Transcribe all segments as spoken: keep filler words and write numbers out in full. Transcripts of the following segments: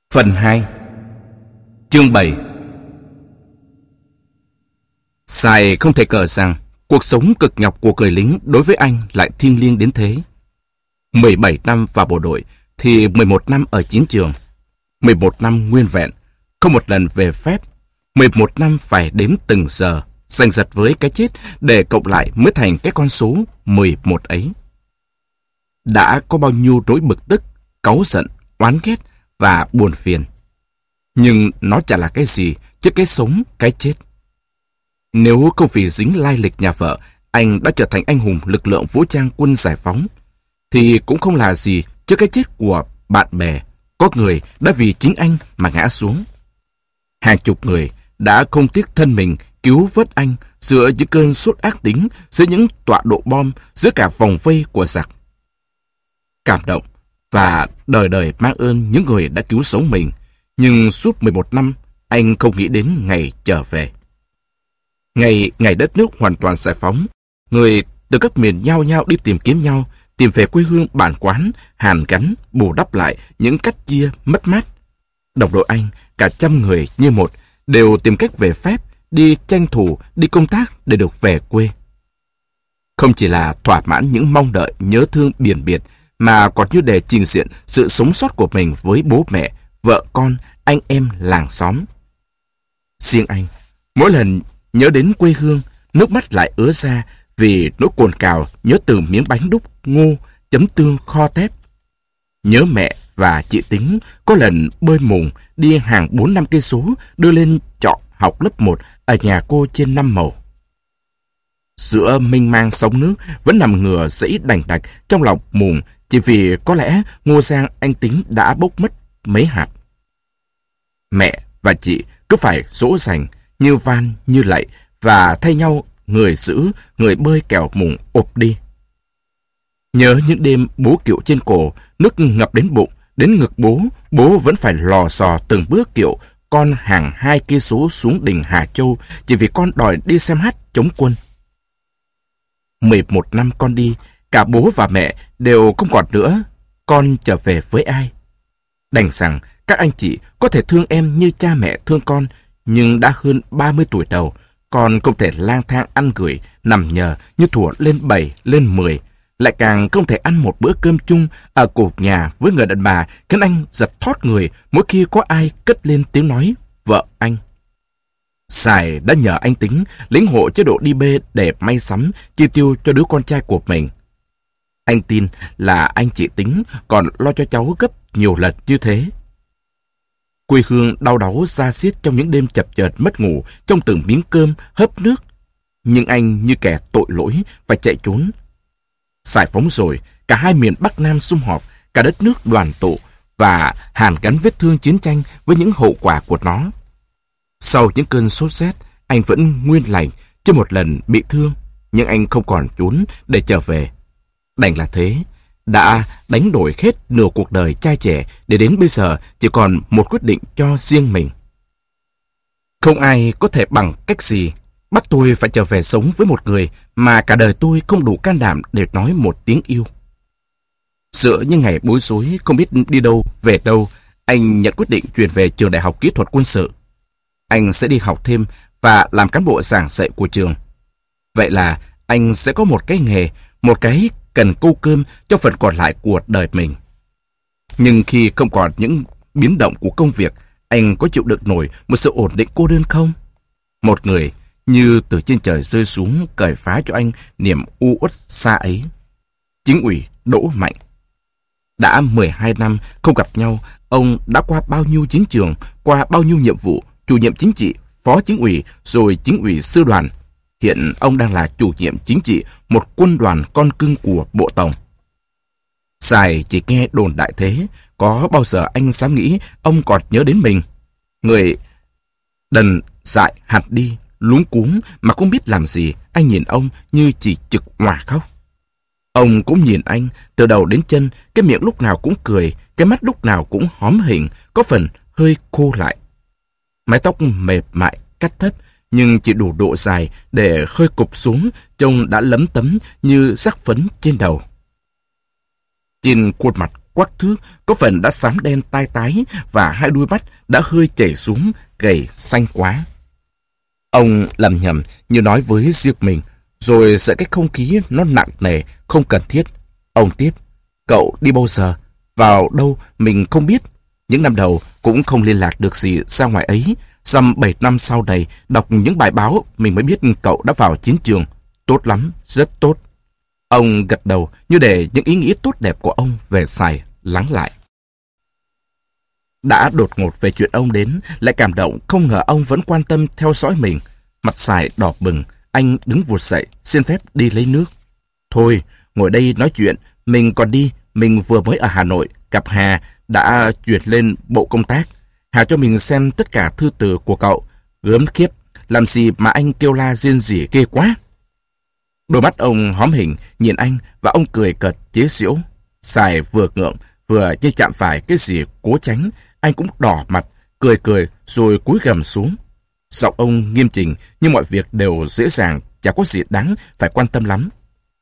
Phần hai. Chương bảy. Sài không thể ngờ rằng cuộc sống cực nhọc của người lính đối với anh lại thiêng liêng đến thế. mười bảy năm vào bộ đội thì mười một năm ở chiến trường. mười một năm nguyên vẹn, không một lần về phép. mười một năm phải đếm từng giờ, giành giật với cái chết để cộng lại mới thành cái con số mười một ấy. Đã có bao nhiêu nỗi bực tức, cáu giận, oán ghét và buồn phiền. Nhưng nó chả là cái gì trước cái sống, cái chết. Nếu không vì dính lai lịch nhà vợ, anh đã trở thành anh hùng lực lượng vũ trang quân giải phóng, thì cũng không là gì trước cái chết của bạn bè. Có người đã vì chính anh mà ngã xuống. Hàng chục người đã không tiếc thân mình cứu vớt anh giữa những cơn sốt ác tính, giữa những tọa độ bom, giữa cả vòng vây của giặc. Cảm động và đời đời mang ơn những người đã cứu sống mình. Nhưng suốt mười một năm, anh không nghĩ đến ngày trở về. Ngày ngày đất nước hoàn toàn giải phóng, người từ các miền nhao nhao đi tìm kiếm nhau, tìm về quê hương bản quán, hàn gắn, bù đắp lại những cách chia mất mát. Đồng đội anh, cả trăm người như một, đều tìm cách về phép, đi tranh thủ, đi công tác để được về quê. Không chỉ là thỏa mãn những mong đợi nhớ thương biển biệt, mà còn như để trình diện sự sống sót của mình với bố mẹ, vợ con, anh em làng xóm. Riêng anh, mỗi lần nhớ đến quê hương, nước mắt lại ứa ra vì nỗi cồn cào nhớ từ miếng bánh đúc, ngô, chấm tương kho tép. Nhớ mẹ và chị Tính có lần bơi mùng đi hàng bốn năm cây số đưa lên trọ học lớp một ở nhà cô trên Năm Màu. Giữa mênh mang sóng nước vẫn nằm ngửa dãy đành đạch trong lòng mùng, chỉ vì có lẽ ngô sang anh Tính đã bốc mất mấy hạt. Mẹ và chị cứ phải dỗ dành, như van như lạy, và thay nhau người giữ, người bơi kẻo mùng ụp đi. Nhớ những đêm bố kiệu trên cổ, nước ngập đến bụng, đến ngực bố, bố vẫn phải lò xò từng bước kiệu con hàng hai cây số xuống đỉnh Hà Châu, chỉ vì con đòi đi xem hát chống quân. Mười một năm con đi, cả bố và mẹ đều không còn nữa. Con trở về với ai? Đành rằng các anh chị có thể thương em như cha mẹ thương con, nhưng đã hơn ba mươi tuổi đầu, con không thể lang thang ăn gửi, nằm nhờ như thuở lên bảy, lên mười. Lại càng không thể ăn một bữa cơm chung ở cột nhà với người đàn bà, khiến anh giật thót người mỗi khi có ai cất lên tiếng nói vợ anh. Sài đã nhờ anh Tính lĩnh hộ chế độ đi bê để may sắm, chi tiêu cho đứa con trai của mình. Anh tin là anh chị Tính còn lo cho cháu gấp nhiều lần như thế. Quê hương đau đáu da xiết trong những đêm chập chờn mất ngủ, trong từng miếng cơm hớp nước. Nhưng anh như kẻ tội lỗi phải chạy trốn. Giải phóng rồi, cả hai miền Bắc Nam sum họp, cả đất nước đoàn tụ và hàn gắn vết thương chiến tranh với những hậu quả của nó. Sau những cơn sốt rét, anh vẫn nguyên lành, chưa một lần bị thương, nhưng anh không còn trốn để trở về. Đành là thế, đã đánh đổi hết nửa cuộc đời trai trẻ để đến bây giờ chỉ còn một quyết định cho riêng mình. Không ai có thể bằng cách gì bắt tôi phải trở về sống với một người mà cả đời tôi không đủ can đảm để nói một tiếng yêu. Giữa những ngày bối rối không biết đi đâu về đâu, anh nhận quyết định chuyển về trường Đại học Kỹ thuật Quân sự. Anh sẽ đi học thêm và làm cán bộ giảng dạy của trường. Vậy là anh sẽ có một cái nghề, một cái cần câu cơm cho phần còn lại của đời mình. Nhưng khi không còn những biến động của công việc, anh có chịu đựng nổi một sự ổn định cô đơn không? Một người như từ trên trời rơi xuống cởi phá cho anh niềm u uất xa ấy. Chính ủy Đỗ Mạnh. Đã mười hai năm không gặp nhau, ông đã qua bao nhiêu chiến trường, qua bao nhiêu nhiệm vụ, chủ nhiệm chính trị, phó chính ủy, rồi chính ủy sư đoàn. Hiện ông đang là chủ nhiệm chính trị một quân đoàn con cưng của Bộ Tổng. Sài chỉ nghe đồn đại thế, có bao giờ anh dám nghĩ ông còn nhớ đến mình? Người đần dại hạt đi, luống cuống mà không biết làm gì, anh nhìn ông như chỉ trực hòa khóc. Ông cũng nhìn anh từ đầu đến chân, cái miệng lúc nào cũng cười, cái mắt lúc nào cũng hóm hình, có phần hơi khô lại. Mái tóc mềm mại, cắt thấp, nhưng chỉ đủ độ dài để khơi cụp xuống, trông đã lấm tấm như rắc phấn trên đầu. Trên khuôn mặt quắc thước, có phần đã xám đen tai tái và hai đuôi mắt đã hơi chảy xuống, gầy xanh quá. Ông lầm nhầm như nói với riêng mình, rồi sợ cái không khí nó nặng nề, không cần thiết. Ông tiếp, cậu đi bao giờ? Vào đâu mình không biết. Những năm đầu cũng không liên lạc được gì ra ngoài ấy. Dăm bảy năm sau này, đọc những bài báo, mình mới biết cậu đã vào chiến trường. Tốt lắm, rất tốt. Ông gật đầu như để những ý nghĩ tốt đẹp của ông về Sài lắng lại. Đã đột ngột về chuyện ông đến, lại cảm động không ngờ ông vẫn quan tâm theo dõi mình. Mặt Sài đỏ bừng, anh đứng vụt dậy, xin phép đi lấy nước. Thôi, ngồi đây nói chuyện, mình còn đi, mình vừa mới ở Hà Nội, gặp Hà đã chuyển lên bộ công tác. Hà cho mình xem tất cả thư từ của cậu. Gớm khiếp, làm gì mà anh kêu la riêng gì ghê quá. Đôi mắt ông hóm hình nhìn anh và ông cười cợt chế giễu. Sài vừa ngượng vừa như chạm phải cái gì cố tránh, anh cũng đỏ mặt, cười cười rồi cúi gằm xuống. Giọng ông nghiêm chỉnh nhưng mọi việc đều dễ dàng, chả có gì đáng phải quan tâm lắm.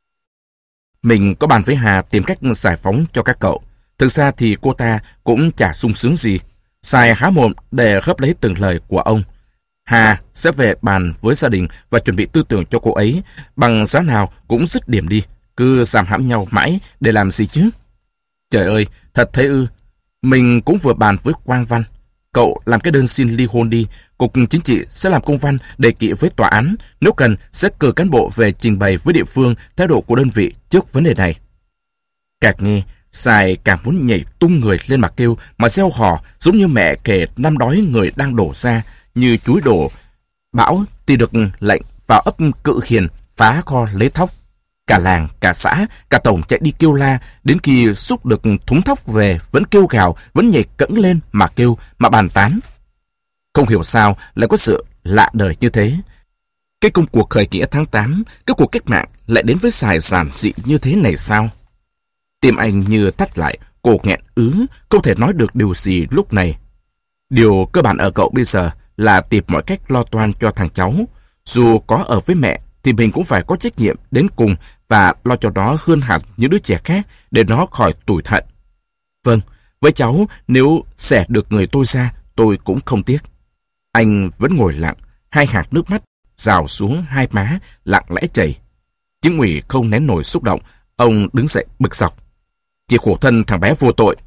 Mình có bàn với Hà tìm cách giải phóng cho các cậu. Thực ra thì cô ta cũng chả sung sướng gì. Sài há mồm để khớp lấy từng lời của ông. Hà sẽ về bàn với gia đình và chuẩn bị tư tưởng cho cô ấy, bằng giá nào cũng dứt điểm đi, cứ giam hãm nhau mãi để làm gì chứ? Trời ơi, thật thế ư? Mình cũng vừa bàn với Quang Văn. Cậu làm cái đơn xin ly hôn đi, Cục Chính trị sẽ làm công văn đề nghị với tòa án, nếu cần sẽ cử cán bộ về trình bày với địa phương thái độ của đơn vị trước vấn đề này. Càng nghe, Sài càng muốn nhảy tung người lên mà kêu, mà reo hò giống như mẹ kể năm đói người đang đổ ra, như chuối đổ bão thì được lệnh vào ấp Cự Hiền phá kho lấy thóc. Cả làng, cả xã, cả tổng chạy đi kêu la, đến khi xúc được thúng thóc về vẫn kêu gào, vẫn nhảy cẫng lên mà kêu, mà bàn tán. Không hiểu sao lại có sự lạ đời như thế. Cái công cuộc khởi nghĩa tháng tám, cái cuộc cách mạng lại đến với Sài giản dị như thế này sao? Tim anh như thắt lại, cổ nghẹn ứ, không thể nói được điều gì lúc này. Điều cơ bản ở cậu bây giờ là tìm mọi cách lo toan cho thằng cháu. Dù có ở với mẹ thì mình cũng phải có trách nhiệm đến cùng và lo cho nó hơn hẳn những đứa trẻ khác để nó khỏi tủi thận. Vâng, với cháu nếu xẻ được người tôi ra, tôi cũng không tiếc. Anh vẫn ngồi lặng, hai hạt nước mắt rào xuống hai má lặng lẽ chảy. Chính ủy không nén nổi xúc động, ông đứng dậy bực dọc. Chỉ khổ thân thằng bé vô tội.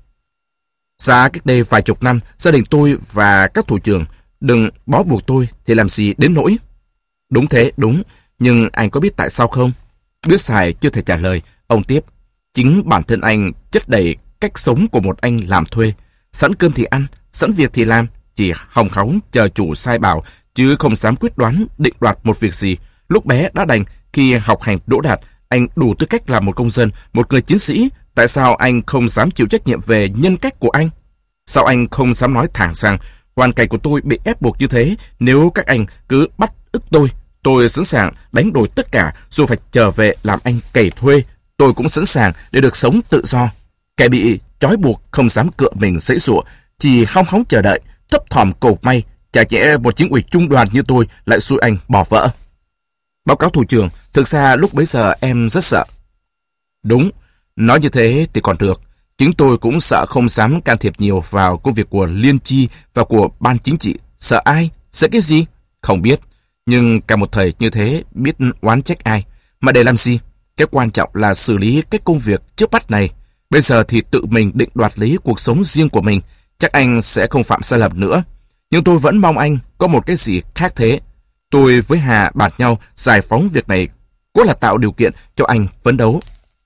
Xa cách đây vài chục năm, gia đình tôi và các thủ trưởng đừng bó buộc tôi thì làm gì đến nỗi. Đúng thế, đúng, nhưng anh có biết tại sao không? Biết Sài chưa thể trả lời, ông tiếp. Chính bản thân anh chất đầy cách sống của một anh làm thuê. Sẵn cơm thì ăn, sẵn việc thì làm, chỉ hòng hóng chờ chủ sai bảo, chứ không dám quyết đoán, định đoạt một việc gì. Lúc bé đã đành, khi học hành đỗ đạt, anh đủ tư cách làm một công dân, một người chiến sĩ. Tại sao anh không dám chịu trách nhiệm về nhân cách của anh? Sao anh không dám nói thẳng rằng hoàn cảnh của tôi bị ép buộc như thế? Nếu các anh cứ bắt ức tôi, tôi sẵn sàng đánh đổi tất cả, dù phải trở về làm anh cày thuê. Tôi cũng sẵn sàng để được sống tự do. Kẻ bị trói buộc không dám cựa mình giãy giụa, chỉ hong hóng chờ đợi, thấp thỏm cầu may. Chả nhẽ một chính ủy trung đoàn như tôi lại xui anh bỏ vợ. Báo cáo thủ trưởng, thực ra lúc bấy giờ em rất sợ. Đúng, nói như thế thì còn được. Chính tôi cũng sợ không dám can thiệp nhiều vào công việc của Liên Chi và của Ban Chính trị. Sợ ai? Sợ cái gì? Không biết. Nhưng cả một thời như thế, biết oán trách ai. Mà để làm gì? Cái quan trọng là xử lý cái công việc trước mắt này. Bây giờ thì tự mình định đoạt lấy cuộc sống riêng của mình. Chắc anh sẽ không phạm sai lầm nữa. Nhưng tôi vẫn mong anh có một cái gì khác thế. Tôi với Hà bàn nhau giải phóng việc này, cố là tạo điều kiện cho anh phấn đấu.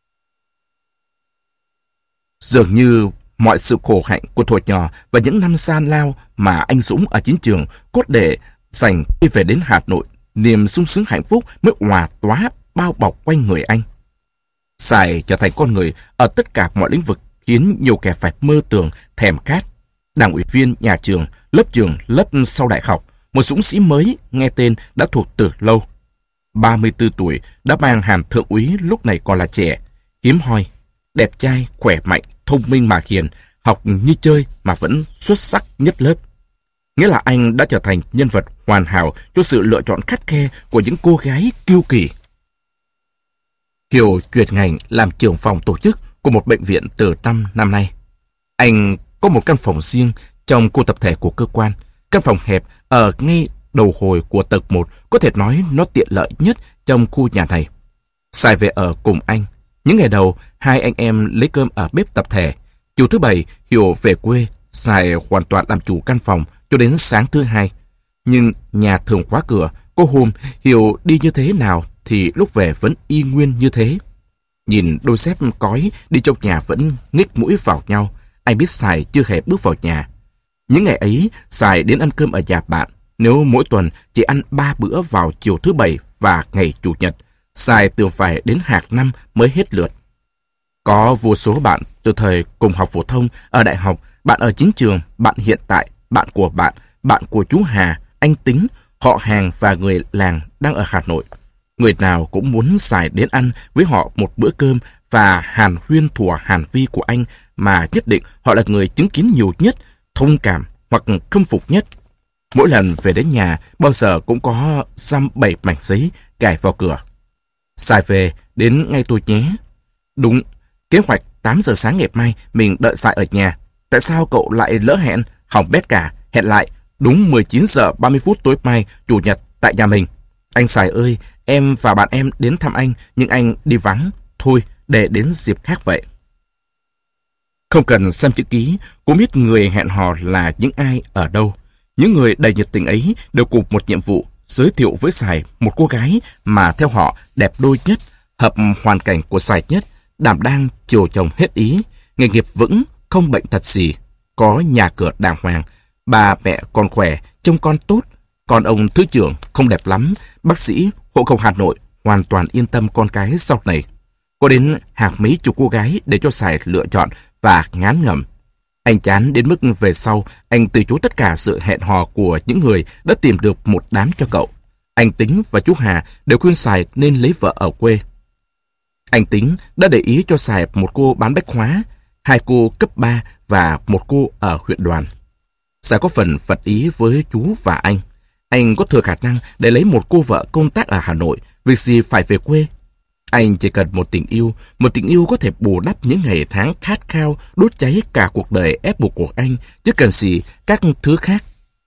Dường như mọi sự khổ hạnh của thuở nhỏ và những năm gian lao mà anh Dũng ở chiến trường cốt để dành khi về đến Hà Nội, niềm sung sướng hạnh phúc mới hòa tóa bao bọc quanh người anh. Sài trở thành con người ở tất cả mọi lĩnh vực, khiến nhiều kẻ phải mơ tưởng, thèm khát. Đảng ủy viên nhà trường, lớp trường, lớp sau đại học, một dũng sĩ mới nghe tên đã thuộc từ lâu. ba mươi tư tuổi đã mang hàm thượng úy, lúc này còn là trẻ, hiếm hoi, đẹp trai, khỏe mạnh, thông minh mà hiền, học như chơi mà vẫn xuất sắc nhất lớp. Nghĩa là anh đã trở thành nhân vật hoàn hảo cho sự lựa chọn khắt khe của những cô gái kiêu kỳ. Kiều chuyển ngành làm trưởng phòng tổ chức của một bệnh viện từ năm năm nay. Anh có một căn phòng riêng trong khu tập thể của cơ quan. Căn phòng hẹp ở ngay đầu hồi của tầng một, có thể nói nó tiện lợi nhất trong khu nhà này. Sai về ở cùng anh. Những ngày đầu, hai anh em lấy cơm ở bếp tập thể. Chiều thứ bảy, Hiểu về quê, Sai hoàn toàn làm chủ căn phòng cho đến sáng thứ hai. Nhưng nhà thường khóa cửa, có hôm Hiểu đi như thế nào thì lúc về vẫn y nguyên như thế. Nhìn đôi dép cói đi trong nhà vẫn nghếch mũi vào nhau, anh biết Sai chưa hề bước vào nhà. Những ngày ấy, Sai đến ăn cơm ở nhà bạn. Nếu mỗi tuần chỉ ăn ba bữa vào chiều thứ bảy và ngày chủ nhật, Sai thường phải đến hạc năm mới hết lượt. Có vô số bạn từ thời cùng học phổ thông, ở đại học, bạn ở chính trường, bạn hiện tại, bạn của bạn, bạn của chú Hà, anh Tính, họ hàng và người làng đang ở Hà Nội. Người nào cũng muốn Sai đến ăn với họ một bữa cơm và hàn huyên thùa hàn vi của anh, mà nhất định họ là người chứng kiến nhiều nhất, thông cảm hoặc khâm phục nhất. Mỗi lần về đến nhà, bao giờ cũng có dăm bảy mảnh giấy cài vào cửa. Sai về, đến ngay tôi nhé. Đúng, kế hoạch tám giờ sáng ngày mai mình đợi Sai ở nhà. Tại sao cậu lại lỡ hẹn? Hỏng bét cả, hẹn lại đúng mười chín giờ ba mươi phút tối mai, chủ nhật tại nhà mình. Anh Sai ơi, em và bạn em đến thăm anh, nhưng anh đi vắng. Thôi, để đến dịp khác vậy. Không cần xem chữ ký, cũng biết người hẹn hò là những ai ở đâu. Những người đầy nhiệt tình ấy đều cùng một nhiệm vụ, giới thiệu với Sai một cô gái mà theo họ đẹp đôi nhất, hợp hoàn cảnh của Sai nhất, đảm đang chiều chồng hết ý, nghề nghiệp vững, không bệnh tật gì, có nhà cửa đàng hoàng, bà mẹ còn khỏe, trông con tốt. Còn ông thứ trưởng không đẹp lắm, bác sĩ, hộ khẩu Hà Nội, hoàn toàn yên tâm con cái sau này. Có đến hàng mấy chục cô gái để cho Sai lựa chọn và ngán ngẩm. Anh chán đến mức về sau, anh từ chối tất cả sự hẹn hò của những người đã tìm được một đám cho cậu. Anh Tính và chú Hà đều khuyên Sai nên lấy vợ ở quê. Anh Tính đã để ý cho Sai một cô bán bách hóa, hai cô cấp ba và một cô ở huyện đoàn. Sai có phần phật ý với chú và anh. Anh có thừa khả năng để lấy một cô vợ công tác ở Hà Nội, việc gì phải về quê. Anh chỉ cần một tình yêu, một tình yêu có thể bù đắp những ngày tháng khát khao, đốt cháy cả cuộc đời ép buộc của anh, chứ cần gì các thứ khác.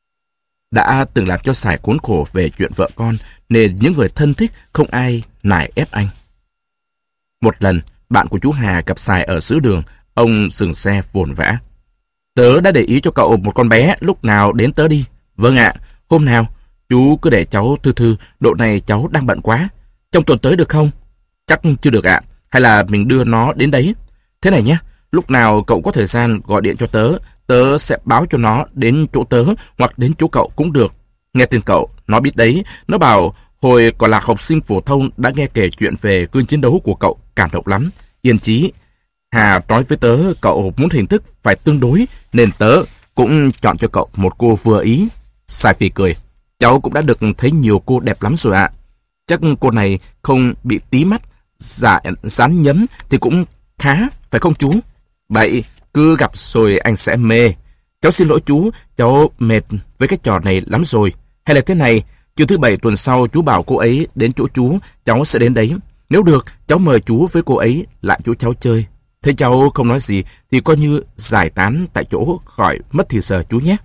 Đã từng làm cho Sai khốn khổ về chuyện vợ con, nên những người thân thích không ai nài ép anh. Một lần, bạn của chú Hà gặp Sai ở giữa đường, ông dừng xe vồn vã. Tớ đã để ý cho cậu một con bé, lúc nào đến tớ đi. Vâng ạ, hôm nào? Chú cứ để cháu thư thư, độ này cháu đang bận quá. Trong tuần tới được không? Chắc chưa được ạ, hay là mình đưa nó đến đấy. Thế này nhé, lúc nào cậu có thời gian gọi điện cho tớ, tớ sẽ báo cho nó đến chỗ tớ hoặc đến chỗ cậu cũng được. Nghe tin cậu, nó biết đấy, nó bảo hồi còn là học sinh phổ thông đã nghe kể chuyện về gương chiến đấu của cậu, cảm động lắm. Yên chí, Hà nói với tớ cậu muốn hình thức phải tương đối, nên tớ cũng chọn cho cậu một cô vừa ý. Sai phì cười, cháu cũng đã được thấy nhiều cô đẹp lắm rồi ạ. Chắc cô này không bị tí mắt, dạ dán nhấm thì cũng khá, phải không chú? Vậy, cứ gặp rồi anh sẽ mê. Cháu xin lỗi chú, cháu mệt với cái trò này lắm rồi. Hay là thế này, chiều thứ bảy tuần sau chú bảo cô ấy đến chỗ chú, cháu sẽ đến đấy. Nếu được, cháu mời chú với cô ấy lại chỗ cháu chơi. Thế cháu không nói gì thì coi như giải tán tại chỗ khỏi mất thì giờ chú nhé.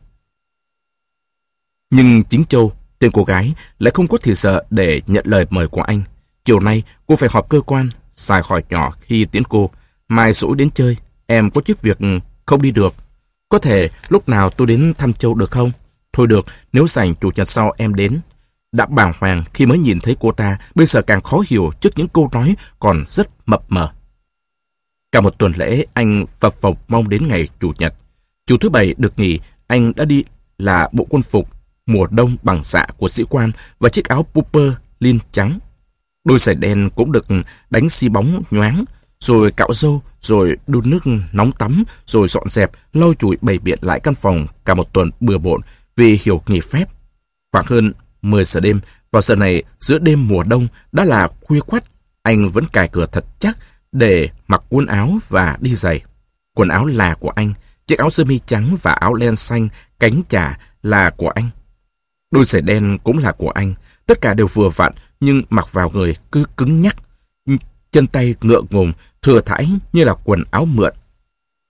Nhưng chính Châu, tên cô gái, lại không có thì giờ để nhận lời mời của anh. Chiều nay cô phải họp cơ quan. Sai hỏi nhỏ khi tiễn cô. Mai rỗi đến chơi, em có chút việc không đi được. Có thể lúc nào tôi đến thăm Châu được không? Thôi được, nếu rảnh chủ nhật sau em đến. Đã bàng hoàng khi mới nhìn thấy cô ta, bây giờ càng khó hiểu trước những câu nói còn rất mập mờ. Cả một tuần lễ anh phập phồng mong đến ngày chủ nhật. Chủ thứ bảy được nghỉ, anh đã đi là bộ quân phục mùa đông bằng dạ của sĩ quan và chiếc áo pupper lin trắng. Đôi giày đen cũng được đánh xi bóng nhoáng, rồi cạo râu, rồi đun nước nóng tắm, rồi dọn dẹp, lau chùi bày biện lại căn phòng cả một tuần bừa bộn vì hiểu nghỉ phép. Khoảng hơn mười giờ đêm, vào giờ này giữa đêm mùa đông đã là khuya khoắt, anh vẫn cài cửa thật chắc để mặc quần áo và đi giày. Quần áo là của anh, chiếc áo sơ mi trắng và áo len xanh cánh chà là của anh. Đôi giày đen cũng là của anh, tất cả đều vừa vặn nhưng mặc vào người cứ cứng nhắc, chân tay ngượng ngùng, thừa thãi như là quần áo mượn.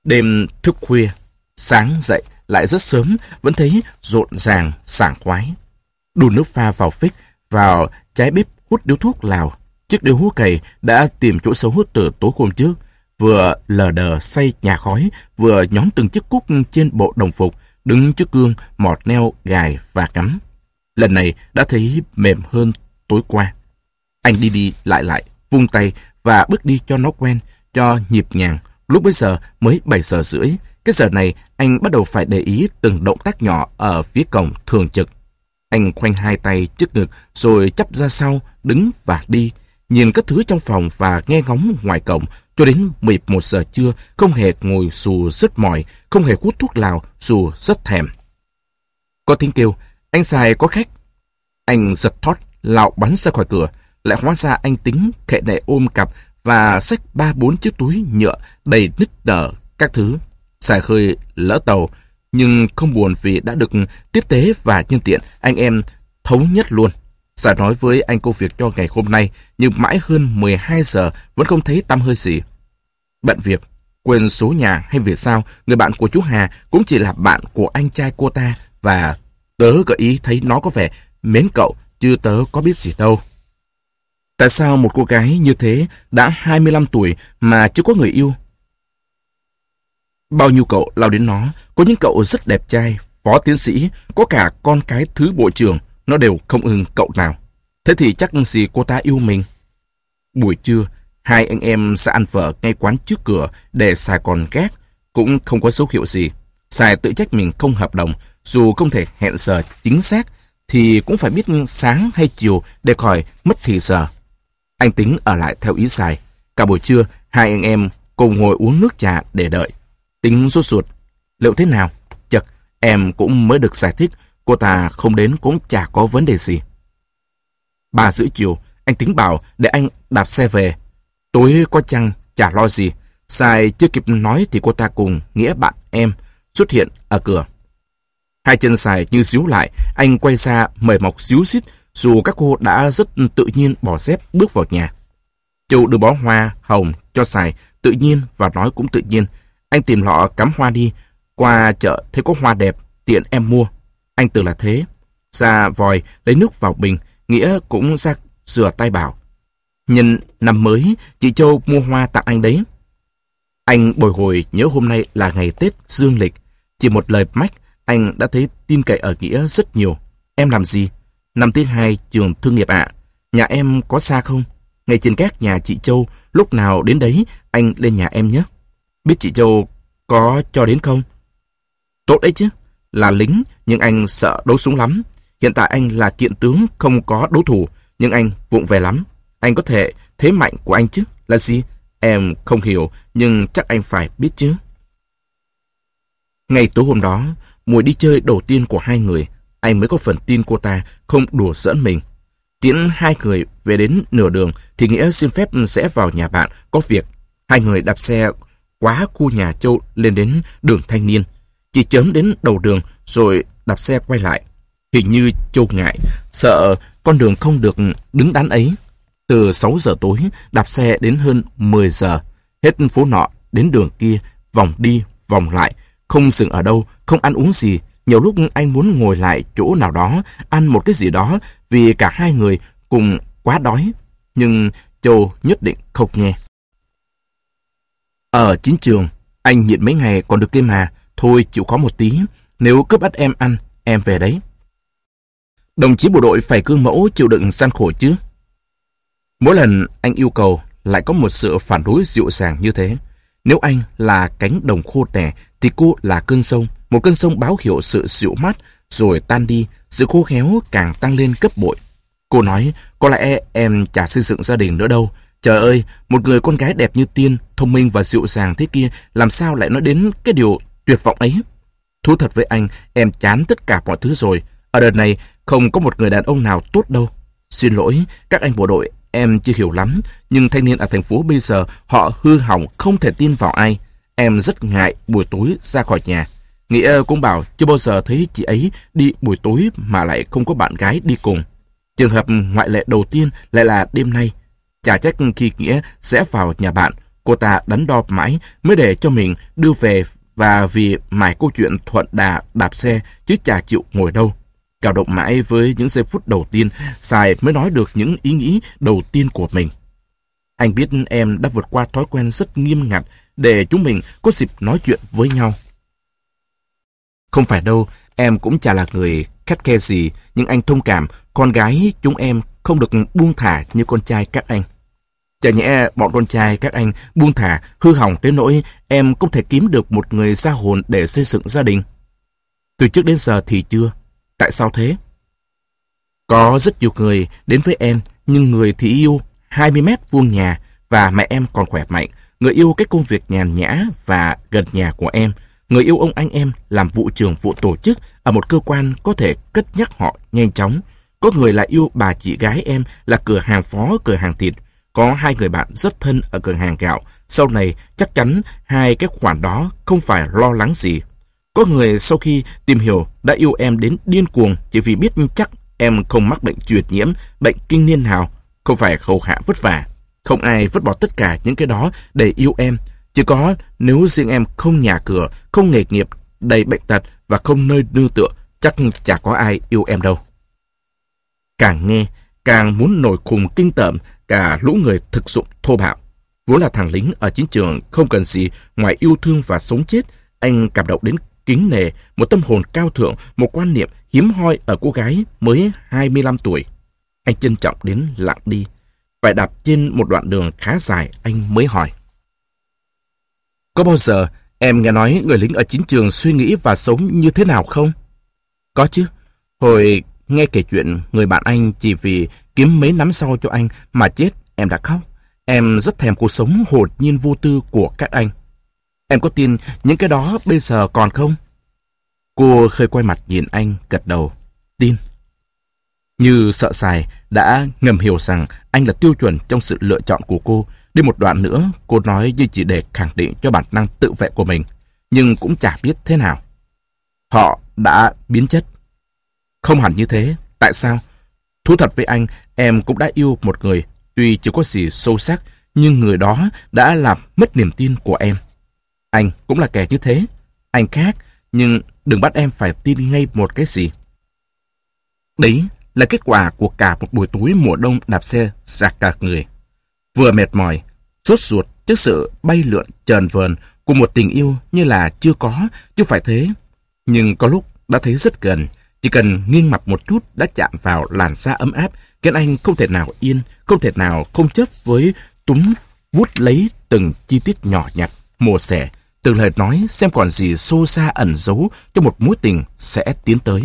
Đêm thức khuya, sáng dậy lại rất sớm, vẫn thấy rộn ràng, sảng khoái. Đun nước pha vào phích, vào trái bếp hút điếu thuốc lào. Chiếc điếu hút cày đã tìm chỗ xấu hút từ tối hôm trước, vừa lờ đờ say nhà khói, vừa nhóm từng chiếc cúc trên bộ đồng phục, đứng trước gương mọt neo gài và cắm. Lần này đã thấy mềm hơn tối qua. Anh đi đi lại lại, vung tay và bước đi cho nó quen, cho nhịp nhàng. Lúc bây giờ mới bảy giờ rưỡi. Cái giờ này anh bắt đầu phải để ý từng động tác nhỏ ở phía cổng thường trực. Anh khoanh hai tay trước ngực rồi chắp ra sau, đứng và đi, nhìn các thứ trong phòng và nghe ngóng ngoài cổng cho đến mười một giờ trưa, không hề ngồi dù rất mỏi, không hề hút thuốc lào dù rất thèm. Có tiếng kêu, anh Sài có khách. Anh giật thót, lạo bắn ra khỏi cửa. Lại hóa ra anh Tính khệ nệ ôm cặp và xách ba bốn chiếc túi nhựa đầy nứt nở các thứ. Sài hơi lỡ tàu, nhưng không buồn vì đã được tiếp tế và nhân tiện anh em thống nhất luôn. Sài nói với anh công việc cho ngày hôm nay, nhưng mãi hơn mười hai giờ vẫn không thấy tăm hơi gì. Bận việc, quên số nhà hay vì sao, người bạn của chú Hà cũng chỉ là bạn của anh trai cô ta, và tớ gợi ý thấy nó có vẻ mến cậu, chứ tớ có biết gì đâu. Tại sao một cô gái như thế đã hai mươi lăm tuổi mà chưa có người yêu? Bao nhiêu cậu lao đến nó, có những cậu rất đẹp trai, phó tiến sĩ, có cả con cái thứ bộ trưởng, nó đều không ưng cậu nào. Thế thì chắc gì cô ta yêu mình. Buổi trưa, hai anh em sẽ ăn phở ngay quán trước cửa để Sài còn gác, cũng không có dấu hiệu gì. Sài tự trách mình không hợp đồng, dù không thể hẹn giờ chính xác, thì cũng phải biết sáng hay chiều để khỏi mất thì giờ. Anh Tính ở lại theo ý Sài. Cả buổi trưa, hai anh em cùng ngồi uống nước trà để đợi. Tính sốt ruột. Liệu thế nào? Chật, em cũng mới được giải thích, cô ta không đến cũng chả có vấn đề gì. Ba rưỡi chiều, anh Tính bảo để anh đạp xe về. Tối có chăng, chả lo gì. Sài chưa kịp nói thì cô ta cùng nghĩa bạn em xuất hiện ở cửa. Hai chân Sài như xíu lại, anh quay ra mời mọc xíu xít, dù các cô đã rất tự nhiên bỏ dép bước vào nhà. Châu đưa bó hoa hồng cho Sài, tự nhiên và nói cũng tự nhiên. Anh tìm lọ cắm hoa đi, qua chợ thấy có hoa đẹp, tiện em mua. Anh tưởng là thế. Ra vòi lấy nước vào bình, Nghĩa cũng ra rửa tay bảo. Nhân năm mới, chị Châu mua hoa tặng anh đấy. Anh bồi hồi nhớ hôm nay là ngày Tết dương lịch. Chỉ một lời mách, anh đã thấy tin cậy ở Nghĩa rất nhiều. Em làm gì? Năm thứ hai trường thương nghiệp ạ. Nhà em có xa không? Ngay trên các nhà chị Châu, lúc nào đến đấy anh lên nhà em nhé. Biết chị Châu có cho đến không? Tốt đấy chứ. Là lính, nhưng anh sợ đấu súng lắm. Hiện tại anh là kiện tướng, không có đối thủ, nhưng anh vụng về lắm. Anh có thể thế mạnh của anh chứ. Là gì? Em không hiểu, nhưng chắc anh phải biết chứ. Ngay tối hôm đó, buổi đi chơi đầu tiên của hai người, anh mới có phần tin cô ta không đùa giỡn mình. Tiễn hai người về đến nửa đường thì Nghĩa xin phép sẽ vào nhà bạn có việc. Hai người đạp xe quá khu nhà Châu lên đến đường Thanh Niên. Chỉ chớm đến đầu đường rồi đạp xe quay lại. Hình như Châu ngại, sợ con đường không được đứng đắn ấy. Từ sáu giờ tối đạp xe đến hơn mười giờ. Hết phố nọ đến đường kia, vòng đi vòng lại, không dừng ở đâu, không ăn uống gì. Nhiều lúc anh muốn ngồi lại chỗ nào đó, ăn một cái gì đó, vì cả hai người cùng quá đói. Nhưng Châu nhất định không nghe. Ở chiến trường, anh nhịn mấy ngày còn được kia mà. Thôi chịu khó một tí, nếu cướp bắt em ăn, em về đấy. Đồng chí bộ đội phải gương mẫu chịu đựng gian khổ chứ. Mỗi lần anh yêu cầu lại có một sự phản đối dịu dàng như thế. Nếu anh là cánh đồng khô nẻ thì cô là cơn sông. Một cơn sông báo hiệu sự dịu mát rồi tan đi, sự khô khéo càng tăng lên gấp bội. Cô nói, có lẽ em chả xây dựng gia đình nữa đâu. Trời ơi, một người con gái đẹp như tiên, thông minh và dịu dàng thế kia, làm sao lại nói đến cái điều tuyệt vọng ấy? Thú thật với anh, em chán tất cả mọi thứ rồi. Ở đời này không có một người đàn ông nào tốt đâu. Xin lỗi, các anh bộ đội, em chưa hiểu lắm, nhưng thanh niên ở thành phố bây giờ họ hư hỏng không thể tin vào ai. Em rất ngại buổi tối ra khỏi nhà. Nghĩa cũng bảo chưa bao giờ thấy chị ấy đi buổi tối mà lại không có bạn gái đi cùng. Trường hợp ngoại lệ đầu tiên lại là đêm nay. Chả trách khi Nghĩa sẽ vào nhà bạn, Cô ta đắn đo mãi mới để cho mình đưa về, và vì mãi câu chuyện thuận đà đạp xe chứ chả chịu ngồi đâu. Cào động mãi với những giây phút đầu tiên, Sài mới nói được những ý nghĩ đầu tiên của mình. Anh biết em đã vượt qua thói quen rất nghiêm ngặt để chúng mình có dịp nói chuyện với nhau. Không phải đâu, em cũng chả là người khắt khe gì, nhưng anh thông cảm, con gái chúng em không được buông thả như con trai các anh. Chả nhẽ bọn con trai các anh buông thả, hư hỏng đến nỗi em không thể kiếm được một người gia hồn để xây dựng gia đình? Từ trước đến giờ thì chưa. Tại sao thế? Có rất nhiều người đến với em, nhưng người thì yêu hai mươi mét vuông nhà và mẹ em còn khỏe mạnh. Người yêu cái công việc nhàn nhã và gần nhà của em. Người yêu ông anh em làm vụ trưởng vụ tổ chức ở một cơ quan có thể cất nhắc họ nhanh chóng. Có người là yêu bà chị gái em là cửa hàng phó cửa hàng thịt. Có hai người bạn rất thân ở cửa hàng gạo. Sau này chắc chắn hai cái khoản đó không phải lo lắng gì. Có người sau khi tìm hiểu đã yêu em đến điên cuồng chỉ vì biết chắc em không mắc bệnh truyền nhiễm, bệnh kinh niên nào, không phải khổ hạ vất vả. Không ai vứt bỏ tất cả những cái đó để yêu em. Chỉ có nếu riêng em không nhà cửa, không nghề nghiệp, đầy bệnh tật và không nơi nương tựa, chắc chả có ai yêu em đâu. Càng nghe, càng muốn nổi khùng kinh tởm cả lũ người thực dụng thô bạo. Vốn là thằng lính ở chiến trường, không cần gì ngoài yêu thương và sống chết, anh cảm động đến kính nể, một tâm hồn cao thượng, một quan niệm hiếm hoi ở cô gái mới hai mươi lăm tuổi. Anh trân trọng đến lặng đi. Phải đạp trên một đoạn đường khá dài, anh mới hỏi. Có bao giờ em nghe nói người lính ở chiến trường suy nghĩ và sống như thế nào không? Có chứ. Hồi nghe kể chuyện người bạn anh chỉ vì kiếm mấy nắm sau cho anh mà chết, em đã khóc. Em rất thèm cuộc sống hồn nhiên vô tư của các anh. Em có tin những cái đó bây giờ còn không? Cô khơi quay mặt nhìn anh, gật đầu. Tin. Như sợ Sài đã ngầm hiểu rằng anh là tiêu chuẩn trong sự lựa chọn của cô. Đi một đoạn nữa, cô nói như chỉ để khẳng định cho bản năng tự vệ của mình, nhưng cũng chả biết thế nào. Họ đã biến chất. Không hẳn như thế. Tại sao? Thú thật với anh, em cũng đã yêu một người, tuy chưa có gì sâu sắc, nhưng người đó đã làm mất niềm tin của em. Anh cũng là kẻ như thế. Anh khác, nhưng đừng bắt em phải tin ngay một cái gì. Đấy là kết quả của cả một buổi tối mùa đông đạp xe rạc cả người. Vừa mệt mỏi, sốt ruột trước sự bay lượn chờn vờn của một tình yêu như là chưa có, chứ phải thế. Nhưng có lúc đã thấy rất gần, chỉ cần nghiêng mặt một chút đã chạm vào làn da ấm áp, khiến anh không thể nào yên, không thể nào không chấp với túm vuốt lấy từng chi tiết nhỏ nhặt, mồ xẻ, từng lời nói xem còn gì sâu xa ẩn giấu cho một mối tình sẽ tiến tới.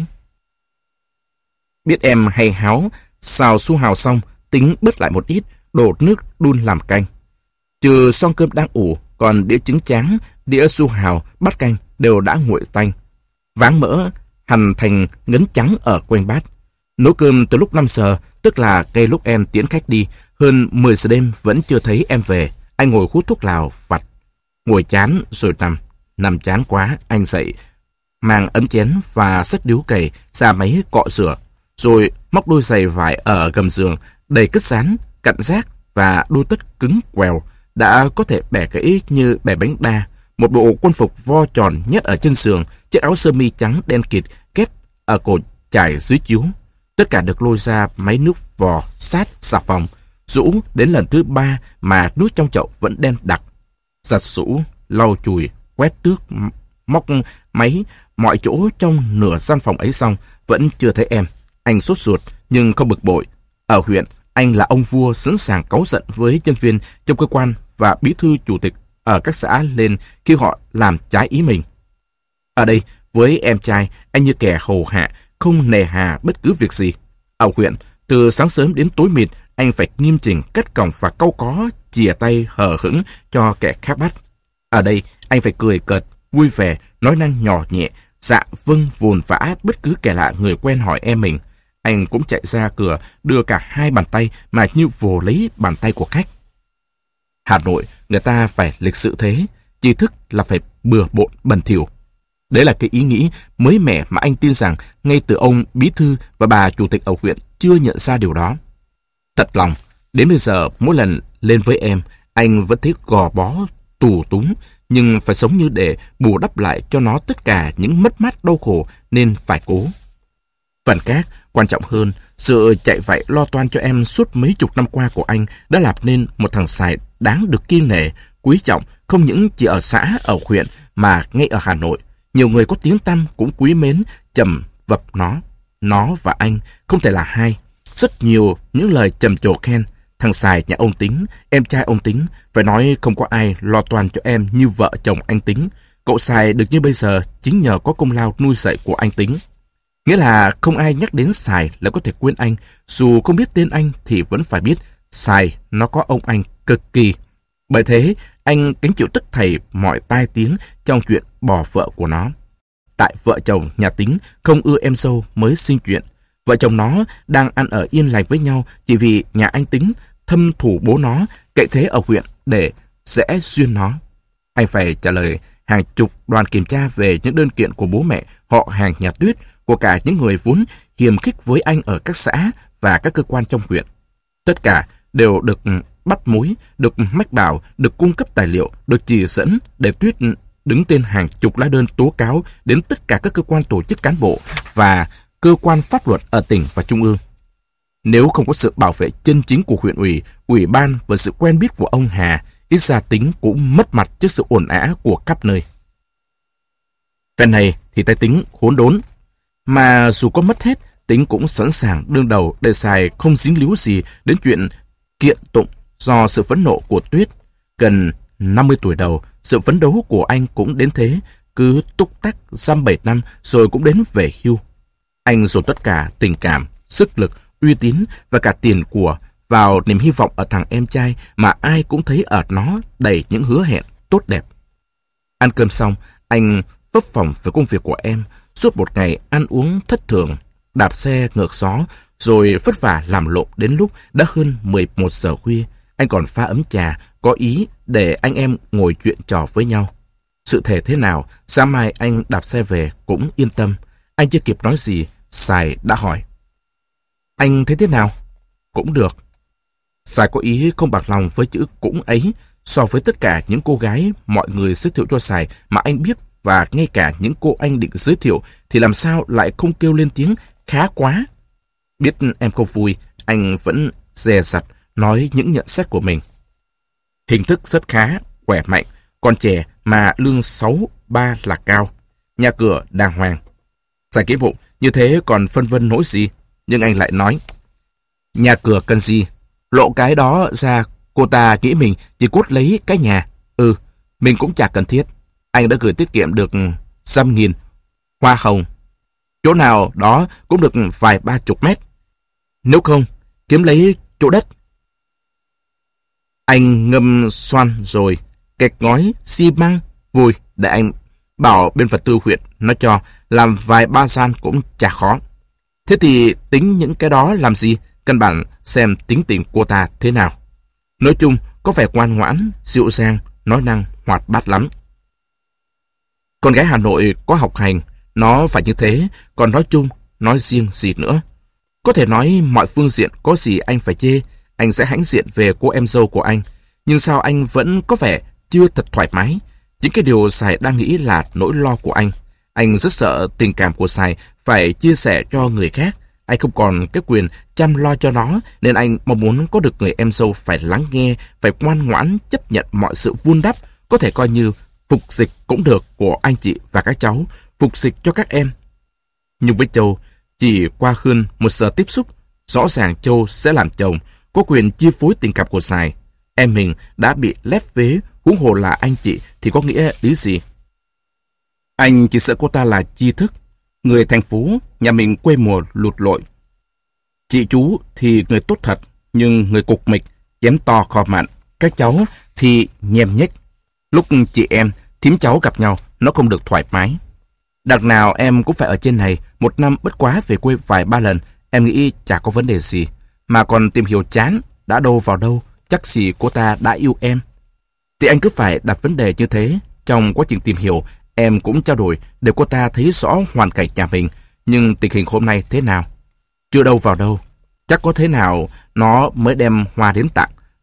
Biết em hay háo, xào su hào xong, tính bớt lại một ít, đổ nước đun làm canh. Trừ xong cơm đang ủ, còn đĩa trứng tráng, đĩa su hào, bát canh đều đã nguội tanh. Váng mỡ, hành thành ngấn trắng ở quanh bát. Nấu cơm từ lúc năm giờ, tức là cây lúc em tiễn khách đi, hơn mười giờ đêm vẫn chưa thấy em về. Anh ngồi hút thuốc lào, vặt. Ngồi chán rồi nằm. Nằm chán quá, anh dậy, mang ấm chén và xách điếu cày ra máy cọ rửa. Rồi móc đôi giày vải ở gầm giường, đầy cứt sán, cặn rác và đôi tất cứng quèo, đã có thể bẻ gãy như bẻ bánh đa. Một bộ quân phục vo tròn nhét ở chân giường, chiếc áo sơ mi trắng đen kịt kết ở cổ trải dưới chiếu. Tất cả được lôi ra máy nước vò sát xà phòng, rũ đến lần thứ ba mà nước trong chậu vẫn đen đặc. Giặt rũ, lau chùi, quét tước, móc máy mọi chỗ trong nửa gian phòng ấy xong, vẫn chưa thấy em. Anh sốt ruột nhưng không bực bội. Ở huyện, anh là ông vua sẵn sàng cáu giận với nhân viên trong cơ quan và bí thư chủ tịch ở các xã lên khi họ làm trái ý mình. Ở đây, với em trai, anh như kẻ hầu hạ, không nề hà bất cứ việc gì. Ở huyện, từ sáng sớm đến tối mịt, anh phải nghiêm chỉnh cất cổng và cau có, chìa tay hờ hững cho kẻ khác bắt. Ở đây, anh phải cười cợt, vui vẻ, nói năng nhỏ nhẹ, dạ vâng vồn vã bất cứ kẻ lạ người quen hỏi em mình. Anh cũng chạy ra cửa, đưa cả hai bàn tay mà như vồ lấy bàn tay của khách. Hà Nội, người ta phải lịch sự thế, tri thức là phải bừa bộn bẩn thỉu. Đấy là cái ý nghĩ mới mẻ mà anh tin rằng ngay từ ông bí thư và bà chủ tịch ở huyện chưa nhận ra điều đó. Thật lòng, đến bây giờ mỗi lần lên với em, Anh vẫn thấy gò bó, tù túng, nhưng phải sống như để bù đắp lại cho nó tất cả những mất mát đau khổ nên phải cố. Phần khác, quan trọng hơn, sự chạy vạy lo toan cho em suốt mấy chục năm qua của anh đã làm nên một thằng Sài đáng được kiêng nể, quý trọng, không những chỉ ở xã, ở huyện mà ngay ở Hà Nội. Nhiều người có tiếng tăm cũng quý mến, trầm vập nó. Nó và anh không thể là hai. Rất nhiều những lời trầm trồ khen. Thằng Sài nhà ông Tính, em trai ông Tính, phải nói không có ai lo toan cho em như vợ chồng anh Tính. Cậu Sài được như bây giờ chính nhờ có công lao nuôi dạy của anh Tính. Nghĩa là không ai nhắc đến Sài là có thể quên anh, dù không biết tên anh thì vẫn phải biết Sài nó có ông anh cực kỳ. Bởi thế, anh gánh chịu tất thảy mọi tai tiếng trong chuyện bỏ vợ của nó. Tại vợ chồng nhà Tính không ưa em dâu mới sinh chuyện. Vợ chồng nó đang ăn ở yên lành với nhau chỉ vì nhà anh Tính thâm thù bố nó, cậy thế ở huyện để sẽ duyên nó. Anh phải trả lời hàng chục đoàn kiểm tra về những đơn kiện của bố mẹ, họ hàng nhà Tuyết, của cả những người vốn hiềm khích với anh ở các xã và các cơ quan trong huyện. Tất cả đều được bắt mối, được mách bảo, được cung cấp tài liệu, được chỉ dẫn để Tuyết đứng tên hàng chục lá đơn tố cáo đến tất cả các cơ quan tổ chức cán bộ và cơ quan pháp luật ở tỉnh và trung ương. Nếu không có sự bảo vệ chân chính của huyện ủy, ủy ban và sự quen biết của ông Hà, ít ra Tính cũng mất mặt trước sự ồn ào của khắp nơi. Phen này thì tay Tính khốn đốn, mà dù có mất hết, Tính cũng sẵn sàng đương đầu để Sài không dính líu gì đến chuyện kiện tụng do sự phẫn nộ của Tuyết. Gần năm mươi tuổi đầu, sự phấn đấu của anh cũng đến thế, cứ túc tắc dăm bảy năm rồi cũng đến về hưu. Anh dồn tất cả tình cảm, sức lực, uy tín và cả tiền của vào niềm hy vọng ở thằng em trai mà ai cũng thấy ở nó đầy những hứa hẹn tốt đẹp. Ăn cơm xong, anh phấp phồng về công việc của em, suốt một ngày ăn uống thất thường, đạp xe ngược gió, rồi vất vả làm lộn đến lúc đã hơn mười một giờ khuya. Anh còn pha ấm trà, có ý để anh em ngồi chuyện trò với nhau. Sự thể thế nào, sáng mai anh đạp xe về cũng yên tâm. Anh chưa kịp nói gì, Sài đã hỏi: Anh thấy thế nào? Cũng được. Sài có ý không bạc lòng với chữ cũng ấy. So với tất cả những cô gái mọi người giới thiệu cho Sài mà anh biết, và ngay cả những cô anh định giới thiệu, thì làm sao lại không kêu lên tiếng khá quá. Biết em không vui, anh vẫn dè dặt nói những nhận xét của mình. Hình thức rất khá, khỏe mạnh, còn trẻ mà lương sáu ba là cao. Nhà cửa đàng hoàng. Sài nghĩ bụng, như thế còn phân vân nỗi gì? Nhưng anh lại nói: Nhà cửa cần gì? Lộ cái đó ra, cô ta nghĩ mình chỉ cốt lấy cái nhà. Ừ, mình cũng chả cần thiết. Anh đã gửi tiết kiệm được trăm nghìn hoa hồng. Chỗ nào đó cũng được vài ba chục mét. Nếu không, kiếm lấy chỗ đất. Anh ngâm xoan rồi, kẹt ngói, xi măng, vùi để anh bảo bên vật tư huyện nó cho, làm vài ba gian cũng chả khó. Thế thì tính những cái đó làm gì? Căn bản xem tính tình cô ta thế nào. Nói chung, có vẻ ngoan ngoãn, dịu dàng, nói năng, hoạt bát lắm. Con gái Hà Nội có học hành, nó phải như thế, còn nói chung, nói riêng gì nữa. Có thể nói mọi phương diện có gì anh phải chê, anh sẽ hãnh diện về cô em dâu của anh. Nhưng sao anh vẫn có vẻ chưa thật thoải mái? Chính cái điều Sài đang nghĩ là nỗi lo của anh. Anh rất sợ tình cảm của Sài phải chia sẻ cho người khác. Anh không còn cái quyền chăm lo cho nó, nên anh mong muốn có được người em dâu phải lắng nghe, phải ngoan ngoãn chấp nhận mọi sự vun đắp, có thể coi như phục dịch cũng được của anh chị và các cháu, phục dịch cho các em. Nhưng với Châu, chỉ qua hơn một giờ tiếp xúc, rõ ràng Châu sẽ làm chồng, có quyền chi phối tình cảm của Sài. Em mình đã bị lép vế, huống hồ là anh chị thì có nghĩa lý gì? Anh chỉ sợ cô ta là tri thức, người thành phố, nhà mình quê mùa lụt lội. Chị chú thì người tốt thật, nhưng người cục mịch, chém to kho mặn. Các cháu thì nhem nhếch. Lúc chị em, thím cháu gặp nhau, nó không được thoải mái. Đằng nào em cũng phải ở trên này, một năm bất quá về quê vài ba lần, em nghĩ chả có vấn đề gì. Mà còn tìm hiểu chán, đã đâu vào đâu, chắc gì cô ta đã yêu em. Thì anh cứ phải đặt vấn đề như thế. Trong quá trình tìm hiểu, em cũng trao đổi để cô ta thấy rõ hoàn cảnh nhà mình. Nhưng tình hình hôm nay thế nào? Chưa đâu vào đâu. Chắc có thế nào nó mới đem hoa đến tặng.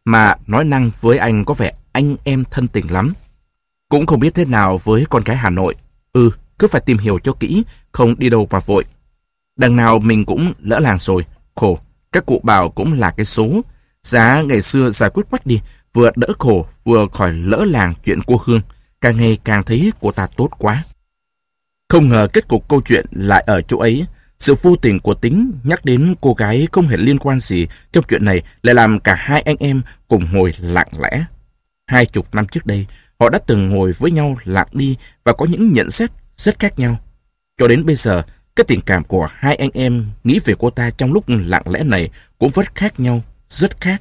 mà nói năng với anh có vẻ anh em thân tình lắm. Cũng không biết thế nào với con gái Hà Nội. Ừ, cứ phải tìm hiểu cho kỹ, không đi đâu mà vội. Đằng nào mình cũng lỡ làng rồi. Khổ, các cụ bảo cũng là cái số. Giá ngày xưa giải quyết quách đi, vừa đỡ khổ, vừa khỏi lỡ làng chuyện cô Hương. Càng ngày càng thấy cô ta tốt quá. Không ngờ kết cục câu chuyện lại ở chỗ ấy. Sự vô tình của Tính nhắc đến cô gái không hề liên quan gì trong chuyện này lại làm cả hai anh em cùng ngồi lặng lẽ. Hai chục năm trước đây, họ đã từng ngồi với nhau lặng đi và có những nhận xét rất khác nhau. Cho đến bây giờ, cái tình cảm của hai anh em nghĩ về cô ta trong lúc lặng lẽ này cũng rất khác nhau, rất khác.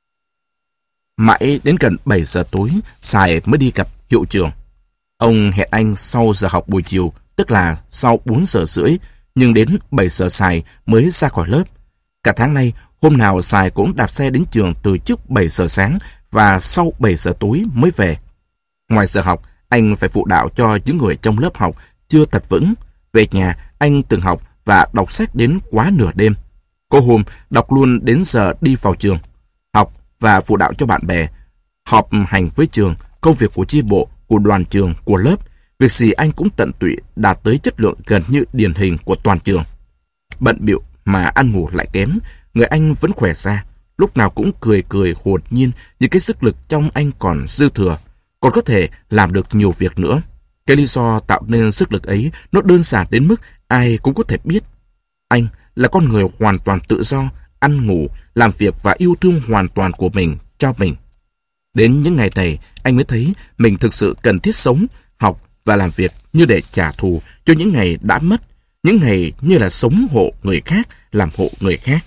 Mãi đến gần bảy giờ tối, Sài mới đi gặp hiệu trưởng. Ông hẹn anh sau giờ học buổi chiều, tức là sau bốn giờ rưỡi, nhưng đến bảy giờ Sài mới ra khỏi lớp. Cả tháng nay, hôm nào Sài cũng đạp xe đến trường từ trước bảy giờ sáng và sau bảy giờ tối mới về. Ngoài giờ học, anh phải phụ đạo cho những người trong lớp học chưa thật vững. Về nhà, anh từng học và đọc sách đến quá nửa đêm. Có hôm, đọc luôn đến giờ đi vào trường. Học và phụ đạo cho bạn bè. Họp hành với trường, công việc của chi bộ, của đoàn trường, của lớp. Việc gì anh cũng tận tụy đạt tới chất lượng gần như điển hình của toàn trường. Bận bịu mà ăn ngủ lại kém, người anh vẫn khỏe ra. Lúc nào cũng cười cười hồn nhiên, những cái sức lực trong anh còn dư thừa, còn có thể làm được nhiều việc nữa. Cái lý do tạo nên sức lực ấy nó đơn giản đến mức ai cũng có thể biết. Anh là con người hoàn toàn tự do, ăn ngủ, làm việc và yêu thương hoàn toàn của mình cho mình. Đến những ngày này, anh mới thấy mình thực sự cần thiết sống, học và làm việc như để trả thù cho những ngày đã mất, những ngày như là sống hộ người khác, làm hộ người khác.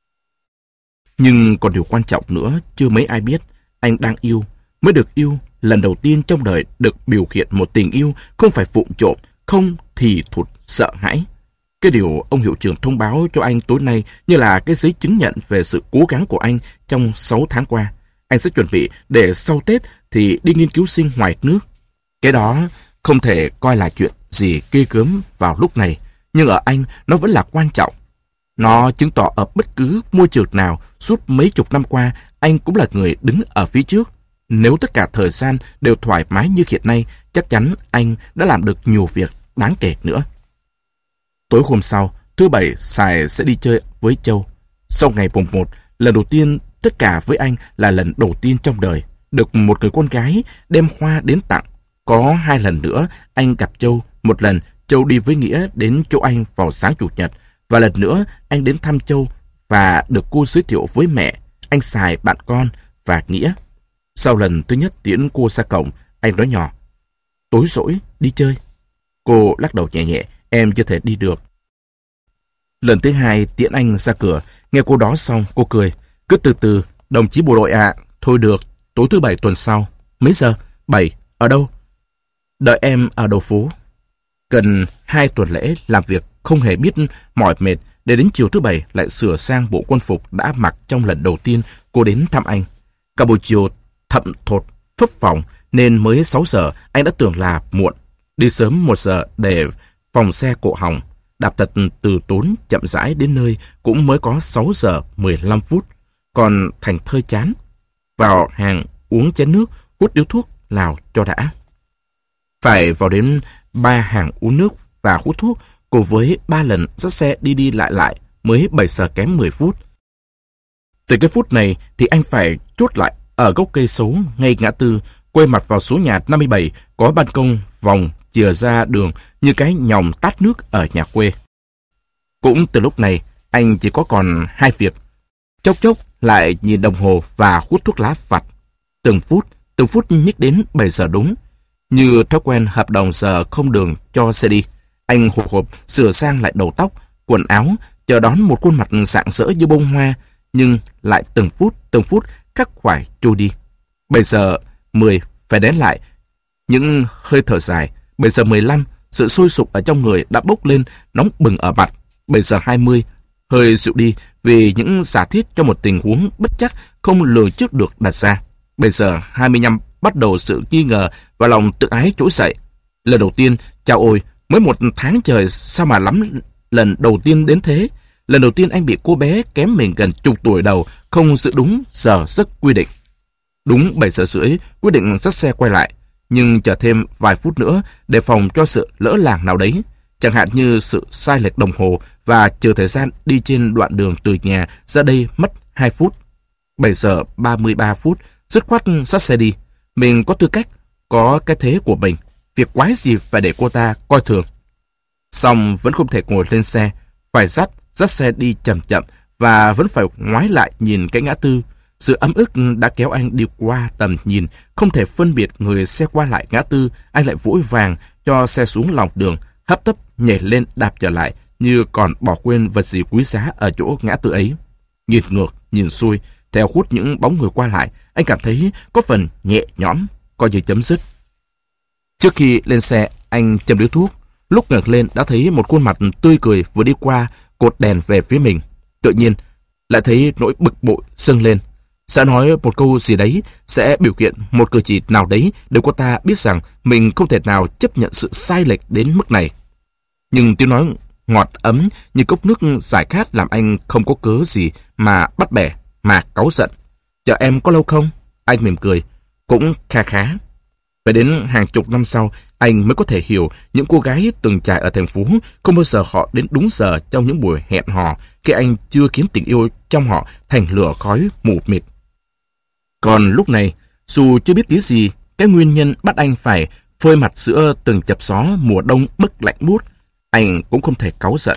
Nhưng còn điều quan trọng nữa, chưa mấy ai biết, anh đang yêu, mới được yêu, lần đầu tiên trong đời được biểu hiện một tình yêu không phải vụng trộm, không thì thụt sợ hãi. Cái điều ông hiệu trưởng thông báo cho anh tối nay như là cái giấy chứng nhận về sự cố gắng của anh trong sáu tháng qua. Anh sẽ chuẩn bị để sau Tết thì đi nghiên cứu sinh ngoài nước. Cái đó không thể coi là chuyện gì ghê gớm vào lúc này, nhưng ở anh nó vẫn là quan trọng. Nó chứng tỏ ở bất cứ môi trường nào suốt mấy chục năm qua anh cũng là người đứng ở phía trước. Nếu tất cả thời gian đều thoải mái như hiện nay, chắc chắn anh đã làm được nhiều việc đáng kể nữa. Tối hôm sau, thứ bảy, Sài sẽ đi chơi với Châu. Sau ngày mùng một, lần đầu tiên tất cả với anh là lần đầu tiên trong đời được một người con gái đem hoa đến tặng. Có hai lần nữa anh gặp Châu, một lần Châu đi với Nghĩa đến chỗ anh vào sáng Chủ nhật, và lần nữa anh đến thăm Châu và được cô giới thiệu với mẹ, anh Sài, bạn con và Nghĩa. Sau lần thứ nhất tiễn cô ra cổng, anh nói nhỏ: "Tối rỗi, đi chơi." Cô lắc đầu nhẹ nhẹ: "Em chưa thể đi được." Lần thứ hai tiễn anh ra cửa, nghe cô đó xong, cô cười: "Cứ từ từ, đồng chí bộ đội ạ." "Thôi được, tối thứ bảy tuần sau." "Mấy giờ?" "Bảy." "Ở đâu?" "Đợi em ở đầu phố." Gần hai tuần lễ làm việc không hề biết mỏi mệt, để đến chiều thứ bảy lại sửa sang bộ quân phục đã mặc trong lần đầu tiên cô đến thăm anh. Cả buổi chiều thậm thột phấp phồng nên mới sáu giờ anh đã tưởng là muộn. Đi sớm một giờ để phòng xe cộ hỏng. Đạp thật từ tốn chậm rãi đến nơi cũng mới có sáu giờ mười lăm phút. Còn thành thơi chán. Vào hàng uống chén nước, hút điếu thuốc lào cho đã. Phải vào đến ba hàng uống nước và hút thuốc cùng với ba lần dắt xe đi đi lại lại mới bảy giờ kém mười phút. Từ cái phút này thì anh phải chốt lại ở gốc cây xấu ngay ngã tư, quay mặt vào số nhà năm mươi bảy có ban công vòng chìa ra đường như cái nhòm tát nước ở nhà quê. Cũng từ lúc này anh chỉ có còn hai việc: chốc chốc lại nhìn đồng hồ và hút thuốc lá vặt. Từng phút, từng phút nhích đến bảy giờ đúng. Như thói quen hợp đồng giờ không đường cho xe đi, anh hụt hộp sửa sang lại đầu tóc, quần áo, chờ đón một khuôn mặt rạng rỡ như bông hoa, nhưng lại từng phút từng phút khắc khoải trôi đi. Bảy giờ mười phải đến lại, những hơi thở dài. Bảy giờ mười lăm, sự sôi sục ở trong người đã bốc lên nóng bừng ở mặt. Bảy giờ hai mươi, hơi dịu đi vì những giả thiết cho một tình huống bất chắc không lường trước được đặt ra. Bảy giờ hai mươi lăm, bắt đầu sự nghi ngờ và lòng tự ái trỗi dậy. Lần đầu tiên, chao ôi, mới một tháng trời sao mà lắm lần đầu tiên đến thế. Lần đầu tiên anh bị cô bé kém mình gần chục tuổi đầu không giữ đúng giờ giấc quy định. Đúng bảy giờ rưỡi, quyết định dắt xe quay lại, nhưng chờ thêm vài phút nữa để phòng cho sự lỡ làng nào đấy, chẳng hạn như sự sai lệch đồng hồ và chờ thời gian đi trên đoạn đường từ nhà ra đây mất hai phút. bảy giờ ba mươi ba phút, dứt khoát dắt xe đi. Mình có tư cách, có cái thế của mình, việc quái gì phải để cô ta coi thường. Xong vẫn không thể ngồi lên xe, phải dắt, dắt xe đi chậm chậm và vẫn phải ngoái lại nhìn cái ngã tư. Sự ấm ức đã kéo anh đi qua tầm nhìn, không thể phân biệt người xe qua lại ngã tư. Anh lại vội vàng cho xe xuống lòng đường, hấp tấp nhảy lên đạp trở lại như còn bỏ quên vật gì quý giá ở chỗ ngã tư ấy. Nhìn ngược, nhìn xuôi, theo hút những bóng người qua lại, anh cảm thấy có phần nhẹ nhõm, coi như chấm dứt. Trước khi lên xe, anh châm điếu thuốc. Lúc ngẩng lên đã thấy một khuôn mặt tươi cười vừa đi qua cột đèn về phía mình. Tự nhiên lại thấy nỗi bực bội dâng lên. Sẽ nói một câu gì đấy, sẽ biểu hiện một cử chỉ nào đấy để cô ta biết rằng mình không thể nào chấp nhận sự sai lệch đến mức này. Nhưng tiếng nói ngọt ấm như cốc nước giải khát làm anh không có cớ gì mà bắt bẻ, mà cáu giận. Chờ em có lâu không? Anh mỉm cười. Cũng khá khá. Phải đến hàng chục năm sau, anh mới có thể hiểu những cô gái từng trải ở thành phố không bao giờ họ đến đúng giờ trong những buổi hẹn hò khi anh chưa khiến tình yêu trong họ thành lửa khói mù mịt. Còn lúc này, dù chưa biết tí gì, cái nguyên nhân bắt anh phải phơi mặt giữa từng chập gió mùa đông bức lạnh buốt, anh cũng không thể cáu giận.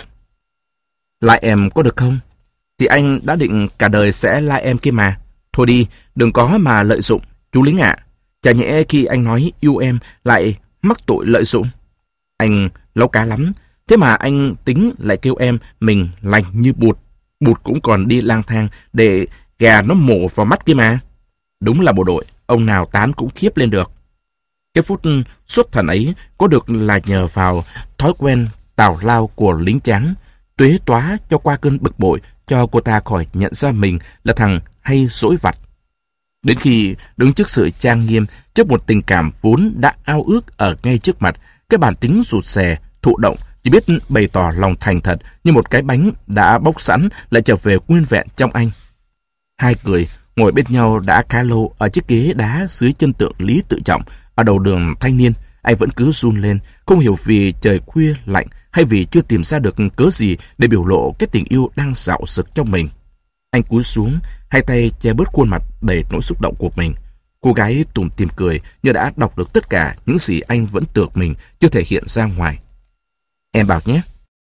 Lại em có được không? Thì anh đã định cả đời sẽ lại em kia mà. Thôi đi, đừng có mà lợi dụng, chú lính ạ. Chả nhẽ khi anh nói yêu em lại mắc tội lợi dụng. Anh láu cá lắm, thế mà anh tính lại kêu em mình lành như bụt. Bụt cũng còn đi lang thang để gà nó mổ vào mắt kia mà. Đúng là bộ đội, ông nào tán cũng khiếp lên được. Cái phút xuất thần ấy có được là nhờ vào thói quen tào lao của lính tráng, tuế tóa cho qua cơn bực bội, cho cô ta khỏi nhận ra mình là thằng hay dỗi vặt. Đến khi đứng trước sự trang nghiêm, trước một tình cảm vốn đã ao ước ở ngay trước mặt, cái bản tính rụt rè, thụ động, chỉ biết bày tỏ lòng thành thật như một cái bánh đã bóc sẵn lại trở về nguyên vẹn trong anh. Hai người ngồi bên nhau đã khá lâu ở chiếc ghế đá dưới chân tượng Lý Tự Trọng ở đầu đường Thanh Niên. Anh vẫn cứ run lên, không hiểu vì trời khuya lạnh hay vì chưa tìm ra được cớ gì để biểu lộ cái tình yêu đang dạo dực trong mình. Anh cúi xuống, hai tay che bớt khuôn mặt đầy nỗi xúc động của mình. Cô gái tủm tỉm cười như đã đọc được tất cả những gì anh vẫn tưởng mình chưa thể hiện ra ngoài. Em bảo nhé.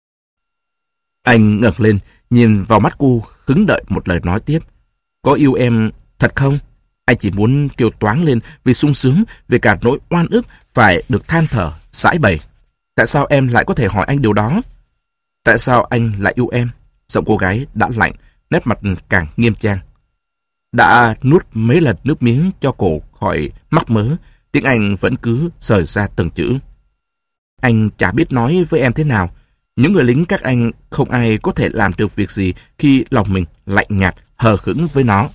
Anh ngẩng lên, nhìn vào mắt cô, hứng đợi một lời nói tiếp. Có yêu em thật không? Anh chỉ muốn kêu toáng lên vì sung sướng, vì cả nỗi oan ức phải được than thở, giải bày. Tại sao em lại có thể hỏi anh điều đó? Tại sao anh lại yêu em? Giọng cô gái đã lạnh, nét mặt càng nghiêm trang. Đã nuốt mấy lần nước miếng cho cổ khỏi mắc mớ, tiếng Anh vẫn cứ rời ra từng chữ. Anh chả biết nói với em thế nào. Những người lính các anh không ai có thể làm được việc gì khi lòng mình lạnh nhạt, hờ hững với nó.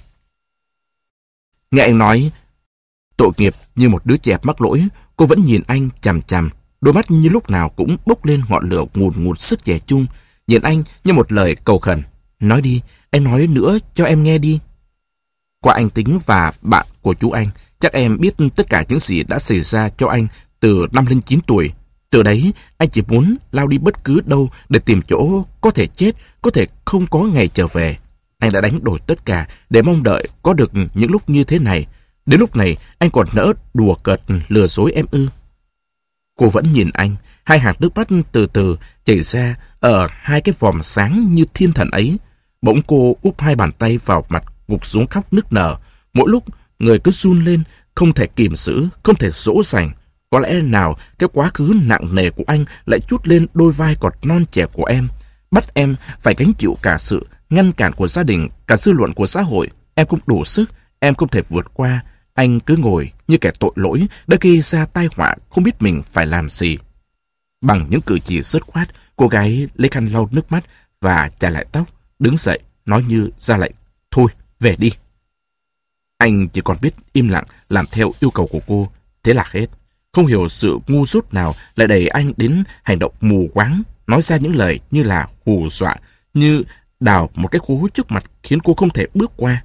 Nghe anh nói tội nghiệp như một đứa trẻ mắc lỗi, cô vẫn nhìn anh chằm chằm, đôi mắt như lúc nào cũng bốc lên ngọn lửa ngùn ngụt sức trẻ trung, nhìn anh như một lời cầu khẩn. Nói đi, anh nói nữa cho em nghe đi. Qua anh Tính và bạn của chú anh, chắc em biết tất cả những gì đã xảy ra cho anh từ năm lên chín tuổi. Từ đấy, anh chỉ muốn lao đi bất cứ đâu để tìm chỗ có thể chết, có thể không có ngày trở về. Anh đã đánh đổi tất cả để mong đợi có được những lúc như thế này. Đến lúc này, anh còn nỡ đùa cợt lừa dối em ư? Cô vẫn nhìn anh, hai hạt nước mắt từ từ chảy ra ở hai cái vòm sáng như thiên thần ấy. Bỗng cô úp hai bàn tay vào mặt, gục xuống khóc nức nở. Mỗi lúc người cứ run lên, không thể kìm giữ, không thể dỗ dành. Có lẽ nào cái quá khứ nặng nề của anh lại trút lên đôi vai còn non trẻ của em, bắt em phải gánh chịu cả sự ngăn cản của gia đình, cả dư luận của xã hội. Em không đủ sức, em không thể vượt qua. Anh cứ ngồi như kẻ tội lỗi đã gây ra tai họa, không biết mình phải làm gì. Bằng những cử chỉ dứt khoát, cô gái lấy khăn lau nước mắt và chải lại tóc, đứng dậy nói như ra lệnh. Thôi, về đi. Anh chỉ còn biết im lặng làm theo yêu cầu của cô. Thế là hết. Không hiểu sự ngu dốt nào lại đẩy anh đến hành động mù quáng, nói ra những lời như là hù dọa, như đào một cái hố trước mặt khiến cô không thể bước qua.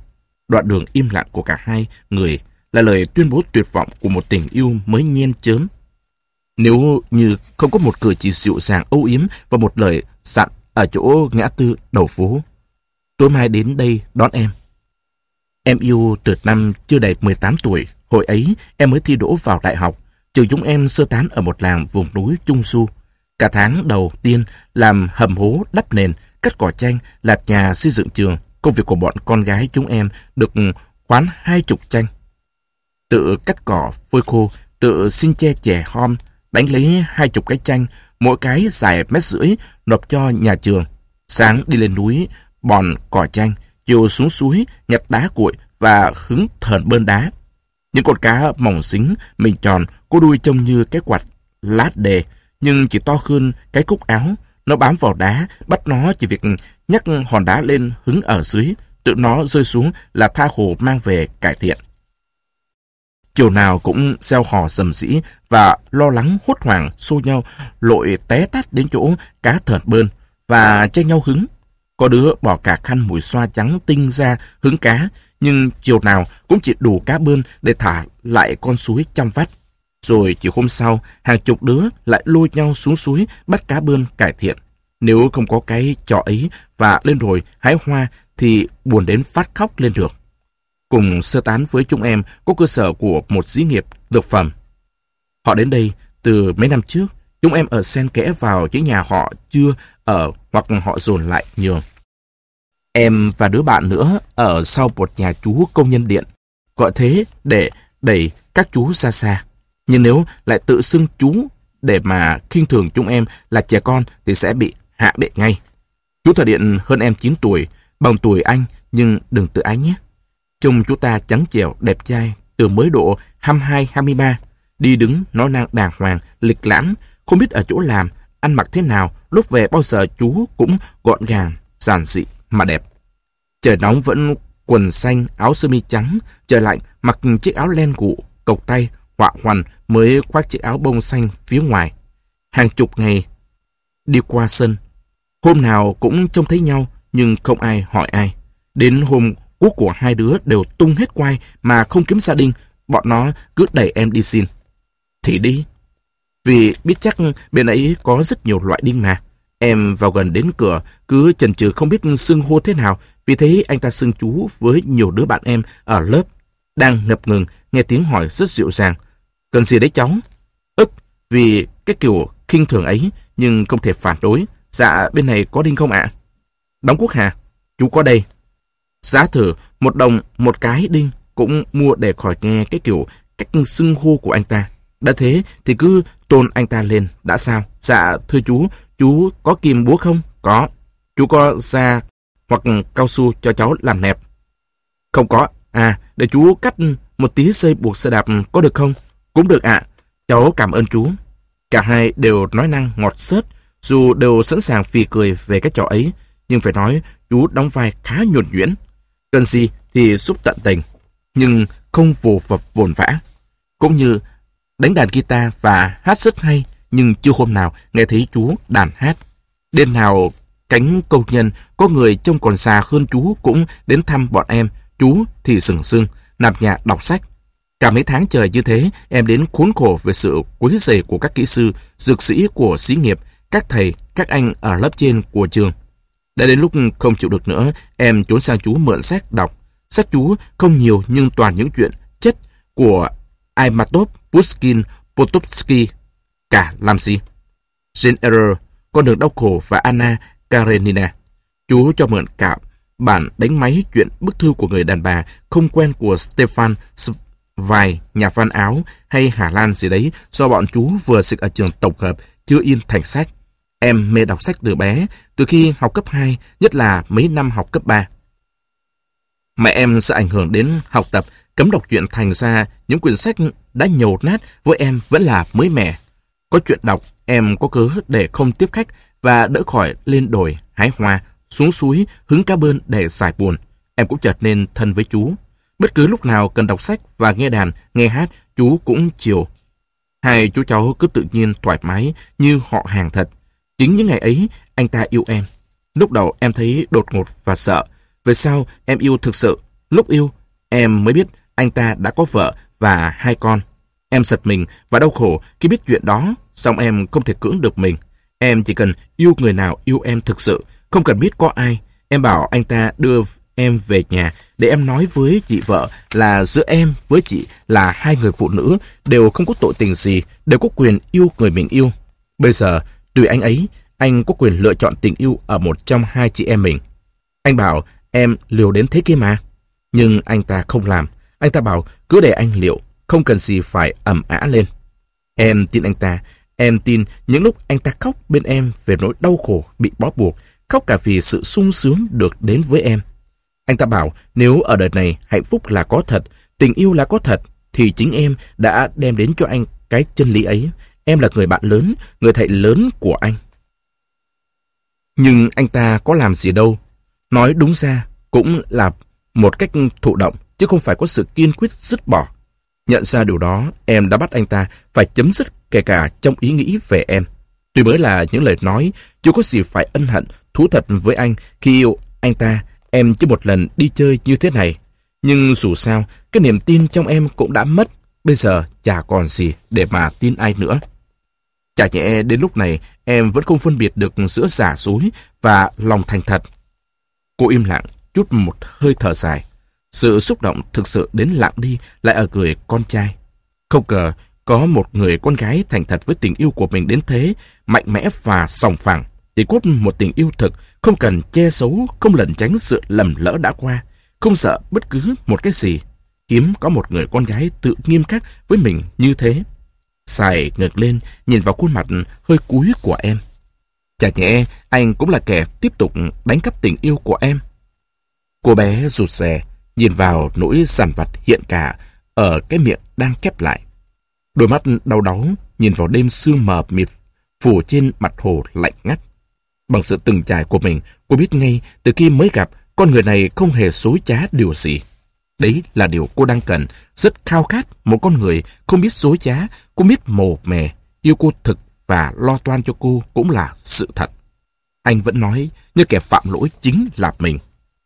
Đoạn đường im lặng của cả hai người là lời tuyên bố tuyệt vọng của một tình yêu mới nhen chớm. Nếu như không có một cử chỉ dịu dàng âu yếm và một lời dặn ở chỗ ngã tư đầu phố. Tối mai đến đây đón em. Em yêu từ năm chưa đầy mười tám tuổi. Hồi ấy em mới thi đỗ vào đại học. Trường chúng em sơ tán ở một làng vùng núi Trung Du. Cả tháng đầu tiên làm hầm hố đắp nền, cắt cỏ tranh, lạt nhà xây dựng trường. Công việc của bọn con gái chúng em được khoán hai chục tranh. Tự cắt cỏ phơi khô, tự xin che chè hom, đánh lấy hai chục cái tranh, mỗi cái dài mét rưỡi, nộp cho nhà trường. Sáng đi lên núi bòn cỏ tranh, chiều xuống suối nhặt đá cuội và hứng thờn bơn đá. Những con cá mỏng xính, mình tròn, có đuôi trông như cái quạt lát đề, nhưng chỉ to hơn cái cúc áo. Nó bám vào đá, bắt nó chỉ việc nhắc hòn đá lên hứng ở dưới, tự nó rơi xuống là tha hồ mang về cải thiện. Chiều nào cũng reo hò rầm rĩ và lo lắng hốt hoảng xô nhau lội té tát đến chỗ cá thờn bơn và tranh nhau hứng. Có đứa bỏ cả khăn mùi xoa trắng tinh ra hứng cá, nhưng chiều nào cũng chỉ đủ cá bơn để thả lại con suối trong vắt. Rồi chiều hôm sau, hàng chục đứa lại lôi nhau xuống suối bắt cá bơn cải thiện. Nếu không có cái trò ấy và lên đồi hái hoa thì buồn đến phát khóc lên được. Cùng sơ tán với chúng em có cơ sở của một xí nghiệp dược phẩm. Họ đến đây từ mấy năm trước. Chúng em ở xen kẽ vào những nhà họ chưa ở hoặc họ dồn lại nhường. Em và đứa bạn nữa ở sau một nhà chú công nhân điện, gọi thế để đẩy các chú ra xa. Nhưng nếu lại tự xưng chú để mà khinh thường chúng em là trẻ con thì sẽ bị hạ bệ ngay. Chú thợ điện hơn em chín tuổi, bằng tuổi anh, nhưng đừng tự ái nhé. Trông chú ta trắng trẻo, đẹp trai, từ mới độ hai mươi hai hai mươi ba, đi đứng nói năng đàng hoàng, lịch lãm, không biết ở chỗ làm, ăn mặc thế nào, lúc về bao giờ chú cũng gọn gàng, giản dị mà đẹp. Trời nóng vẫn quần xanh, áo sơ mi trắng, trời lạnh mặc chiếc áo len cụ, cộc tay, họa hoằn mới khoác chiếc áo bông xanh phía ngoài. Hàng chục ngày đi qua sân, hôm nào cũng trông thấy nhau nhưng không ai hỏi ai. Đến hôm cuốc của hai đứa đều tung hết quai mà không kiếm gia đình, bọn nó cứ đẩy em đi xin. Thì đi. Vì biết chắc bên ấy có rất nhiều loại đinh mà. Em vào gần đến cửa, cứ chần chừ không biết xưng hô thế nào, vì thấy anh ta xưng chú với nhiều đứa bạn em ở lớp. Đang ngập ngừng, nghe tiếng hỏi rất dịu dàng. Cần gì đấy cháu? Ức, vì cái kiểu khinh thường ấy, nhưng không thể phản đối. Dạ, bên này có đinh không ạ? Đóng Quốc Hà, chú có đây. Giá thử một đồng một cái đinh, cũng mua để khỏi nghe cái kiểu cách xưng hô của anh ta. Đã thế thì cứ tôn anh ta lên, đã sao? Dạ, thưa chú, chú có kìm búa không? Có. Chú có da hoặc cao su cho cháu làm nẹp? Không có. À, để chú cắt một tí dây buộc xe đạp có được không? Cũng được ạ. Cháu cảm ơn chú. Cả hai đều nói năng ngọt xớt, dù đều sẵn sàng phì cười về cái trò ấy, nhưng phải nói chú đóng vai khá nhuần nhuyễn. Cần gì thì giúp tận tình, nhưng không vồ vập vồn vã. Cũng như đánh đàn guitar và hát rất hay, nhưng chưa hôm nào nghe thấy chú đàn hát. Đêm nào cánh công nhân có người trông còn già hơn chú cũng đến thăm bọn em, chú thì sừng sưng, nằm nhà đọc sách. Cả mấy tháng trời như thế, em đến khốn khổ về sự quấy rầy của các kỹ sư, dược sĩ của xí nghiệp, các thầy, các anh ở lớp trên của trường. Đã đến lúc không chịu được nữa, em trốn sang chú mượn sách đọc. Sách chú không nhiều nhưng toàn những chuyện chất của Aimatov, Pushkin, Potocki. Cả làm gì? Jane Eyre, Con đường đau khổ và Anna Karenina. Chú cho mượn cả bản đánh máy chuyện bức thư của người đàn bà không quen của Stefan Zweig, nhà văn Áo hay Hà Lan gì đấy, do bọn chú vừa xịt ở trường tổng hợp chưa in thành sách. Em mê đọc sách từ bé, từ khi học cấp hai, nhất là mấy năm học cấp ba. Mẹ em sẽ ảnh hưởng đến học tập, cấm đọc truyện, thành ra những quyển sách đã nhầu nát với em vẫn là mới mẻ. Có chuyện đọc, em có cớ để không tiếp khách và đỡ khỏi lên đồi, hái hoa, xuống suối, hứng cá bơn để giải buồn. Em cũng trở nên thân với chú. Bất cứ lúc nào cần đọc sách và nghe đàn, nghe hát, chú cũng chiều. Hai chú cháu cứ tự nhiên thoải mái như họ hàng thật. Chính những ngày ấy, anh ta yêu em. Lúc đầu em thấy đột ngột và sợ. Về sau, em yêu thực sự. Lúc yêu, Em mới biết anh ta đã có vợ và hai con. Em giật mình và đau khổ khi biết chuyện đó, song em không thể cưỡng được mình. Em chỉ cần yêu người nào yêu em thực sự, không cần biết có ai. Em bảo anh ta đưa em về nhà để em nói với chị vợ là giữa em với chị là hai người phụ nữ đều không có tội tình gì, đều có quyền yêu người mình yêu. Bây giờ, tùy anh ấy, anh có quyền lựa chọn tình yêu ở một trong hai chị em mình. Anh bảo em liều đến thế kia mà. Nhưng anh ta không làm. Anh ta bảo cứ để anh liệu, không cần gì phải ầm ĩ lên. Em tin anh ta. Em tin những lúc anh ta khóc bên em về nỗi đau khổ bị bó buộc, khóc cả vì sự sung sướng được đến với em. Anh ta bảo nếu ở đời này hạnh phúc là có thật, tình yêu là có thật, thì chính em đã đem đến cho anh cái chân lý ấy. Em là người bạn lớn, người thầy lớn của anh. Nhưng anh ta có làm gì đâu. Nói đúng ra cũng là một cách thụ động, chứ không phải có sự kiên quyết dứt bỏ. Nhận ra điều đó, em đã bắt anh ta phải chấm dứt kể cả trong ý nghĩ về em. Tuy mới là những lời nói, chưa có gì phải ân hận, thú thật với anh khi yêu anh ta, em chưa một lần đi chơi như thế này. Nhưng dù sao, cái niềm tin trong em cũng đã mất. Bây giờ chả còn gì để mà tin ai nữa. Chả nhẽ đến lúc này em vẫn không phân biệt được giữa giả dối và lòng thành thật. Cô im lặng, chút một hơi thở dài. Sự xúc động thực sự đến lặng đi lại ở người con trai. Không ngờ có một người con gái thành thật với tình yêu của mình đến thế, mạnh mẽ và sòng phẳng, thì cốt một tình yêu thực, không cần che giấu, không lẩn tránh sự lầm lỡ đã qua, không sợ bất cứ một cái gì. Hiếm có một người con gái tự nghiêm khắc với mình như thế. Sài ngược lên, nhìn vào khuôn mặt hơi cúi của em. Chả nhẽ anh cũng là kẻ tiếp tục đánh cắp tình yêu của em? Cô bé rụt rè, nhìn vào nỗi dằn vặt hiện cả ở cái miệng đang khép lại. Đôi mắt đau đáu nhìn vào đêm sương mờ mịt phủ trên mặt hồ lạnh ngắt. Bằng sự từng trải của mình, cô biết ngay từ khi mới gặp, con người này không hề dối trá điều gì. Đấy là điều cô đang cần, rất khao khát một con người không biết dối trá, không biết mồ mè, yêu cô thực và lo toan cho cô cũng là sự thật. Anh vẫn nói như kẻ phạm lỗi chính là mình.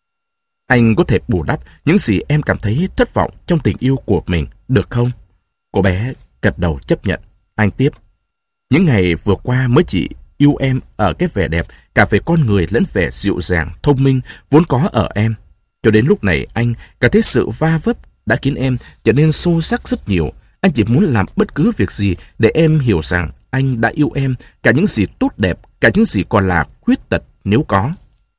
Anh có thể bù đắp những gì em cảm thấy thất vọng trong tình yêu của mình, được không? Cô bé gật đầu chấp nhận. Anh tiếp. Những ngày vừa qua mới chỉ yêu em ở cái vẻ đẹp, cả về con người lẫn vẻ dịu dàng, thông minh vốn có ở em. Cho đến lúc này anh cảm thấy sự va vấp đã khiến em trở nên sâu sắc rất nhiều. Anh chỉ muốn làm bất cứ việc gì để em hiểu rằng anh đã yêu em, cả những gì tốt đẹp, cả những gì còn là khuyết tật nếu có.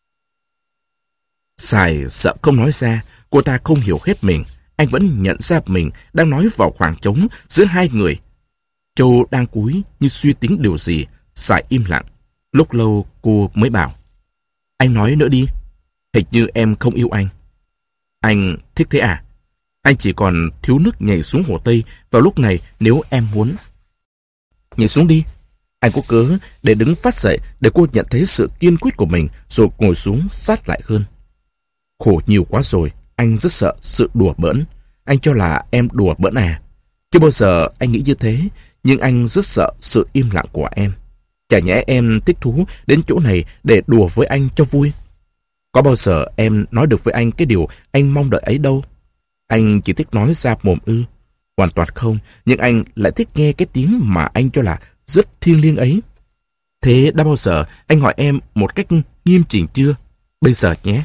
Sài sợ không nói ra, cô ta không hiểu hết mình. Anh vẫn nhận ra mình đang nói vào khoảng trống giữa hai người. Châu đang cúi như suy tính điều gì. Sài im lặng. Lúc lâu cô mới bảo. Anh nói nữa đi. Hình như em không yêu anh. Anh thích thế à? Anh chỉ còn thiếu nước nhảy xuống hồ Tây vào lúc này nếu em muốn. Nhảy xuống đi. Anh có cớ để đứng phát dậy để cô nhận thấy sự kiên quyết của mình rồi ngồi xuống sát lại hơn. Khổ nhiều quá rồi. Anh rất sợ sự đùa bỡn. Anh cho là em đùa bỡn à? Chưa bao giờ anh nghĩ như thế, nhưng anh rất sợ sự im lặng của em. Chả nhẽ em thích thú đến chỗ này để đùa với anh cho vui? Có bao giờ em nói được với anh cái điều anh mong đợi ấy đâu? Anh chỉ thích nói ra mồm ư? Hoàn toàn không, nhưng anh lại thích nghe cái tiếng mà anh cho là rất thiêng liêng ấy. Thế đã bao giờ anh hỏi em một cách nghiêm chỉnh chưa? Bây giờ nhé.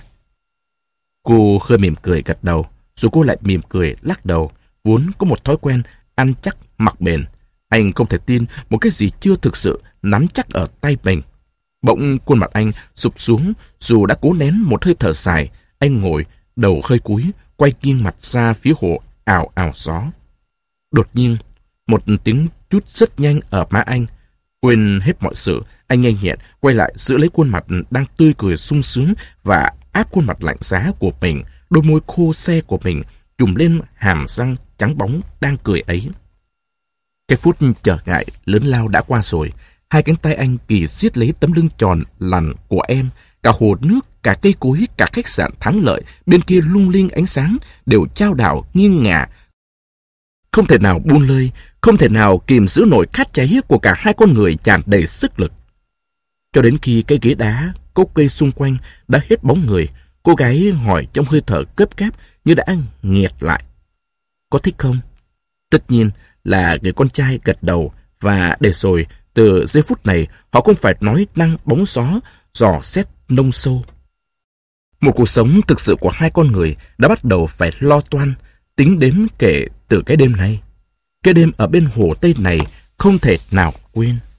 Cô hơi mỉm cười gật đầu, rồi cô lại mỉm cười lắc đầu, vốn có một thói quen ăn chắc mặc bền. Anh không thể tin một cái gì chưa thực sự nắm chắc ở tay mình. Bỗng khuôn mặt anh sụp xuống, dù đã cố nén một hơi thở dài. Anh ngồi, đầu hơi cúi, quay nghiêng mặt ra phía hồ ào ào gió. Đột nhiên, một tiếng chút rất nhanh ở má anh. Quên hết mọi sự, anh nhanh nhẹn quay lại giữ lấy khuôn mặt đang tươi cười sung sướng và áp khuôn mặt lạnh giá của mình, đôi môi khô se của mình trùm lên hàm răng trắng bóng đang cười ấy. Cái phút trở ngại lớn lao đã qua rồi. Hai cánh tay anh kỳ siết lấy tấm lưng tròn lằn của em. Cả hồ nước, cả cây cối, cả khách sạn Thắng Lợi bên kia lung linh ánh sáng đều chao đảo nghiêng ngả. Không thể nào buông lơi, không thể nào kìm giữ nổi khát cháy của cả hai con người tràn đầy sức lực. Cho đến khi cây ghế đá, cốc cây xung quanh đã hết bóng người, Cô gái hỏi trong hơi thở gấp gáp như đã nghẹt lại. Có thích không? Tất nhiên là người con trai gật đầu, và để rồi từ giây phút này họ không phải nói năng bóng gió, dò xét nông sâu. Một cuộc sống thực sự của hai con người đã bắt đầu phải lo toan, tính đếm kể từ cái đêm này. Cái đêm ở bên hồ Tây này không thể nào quên.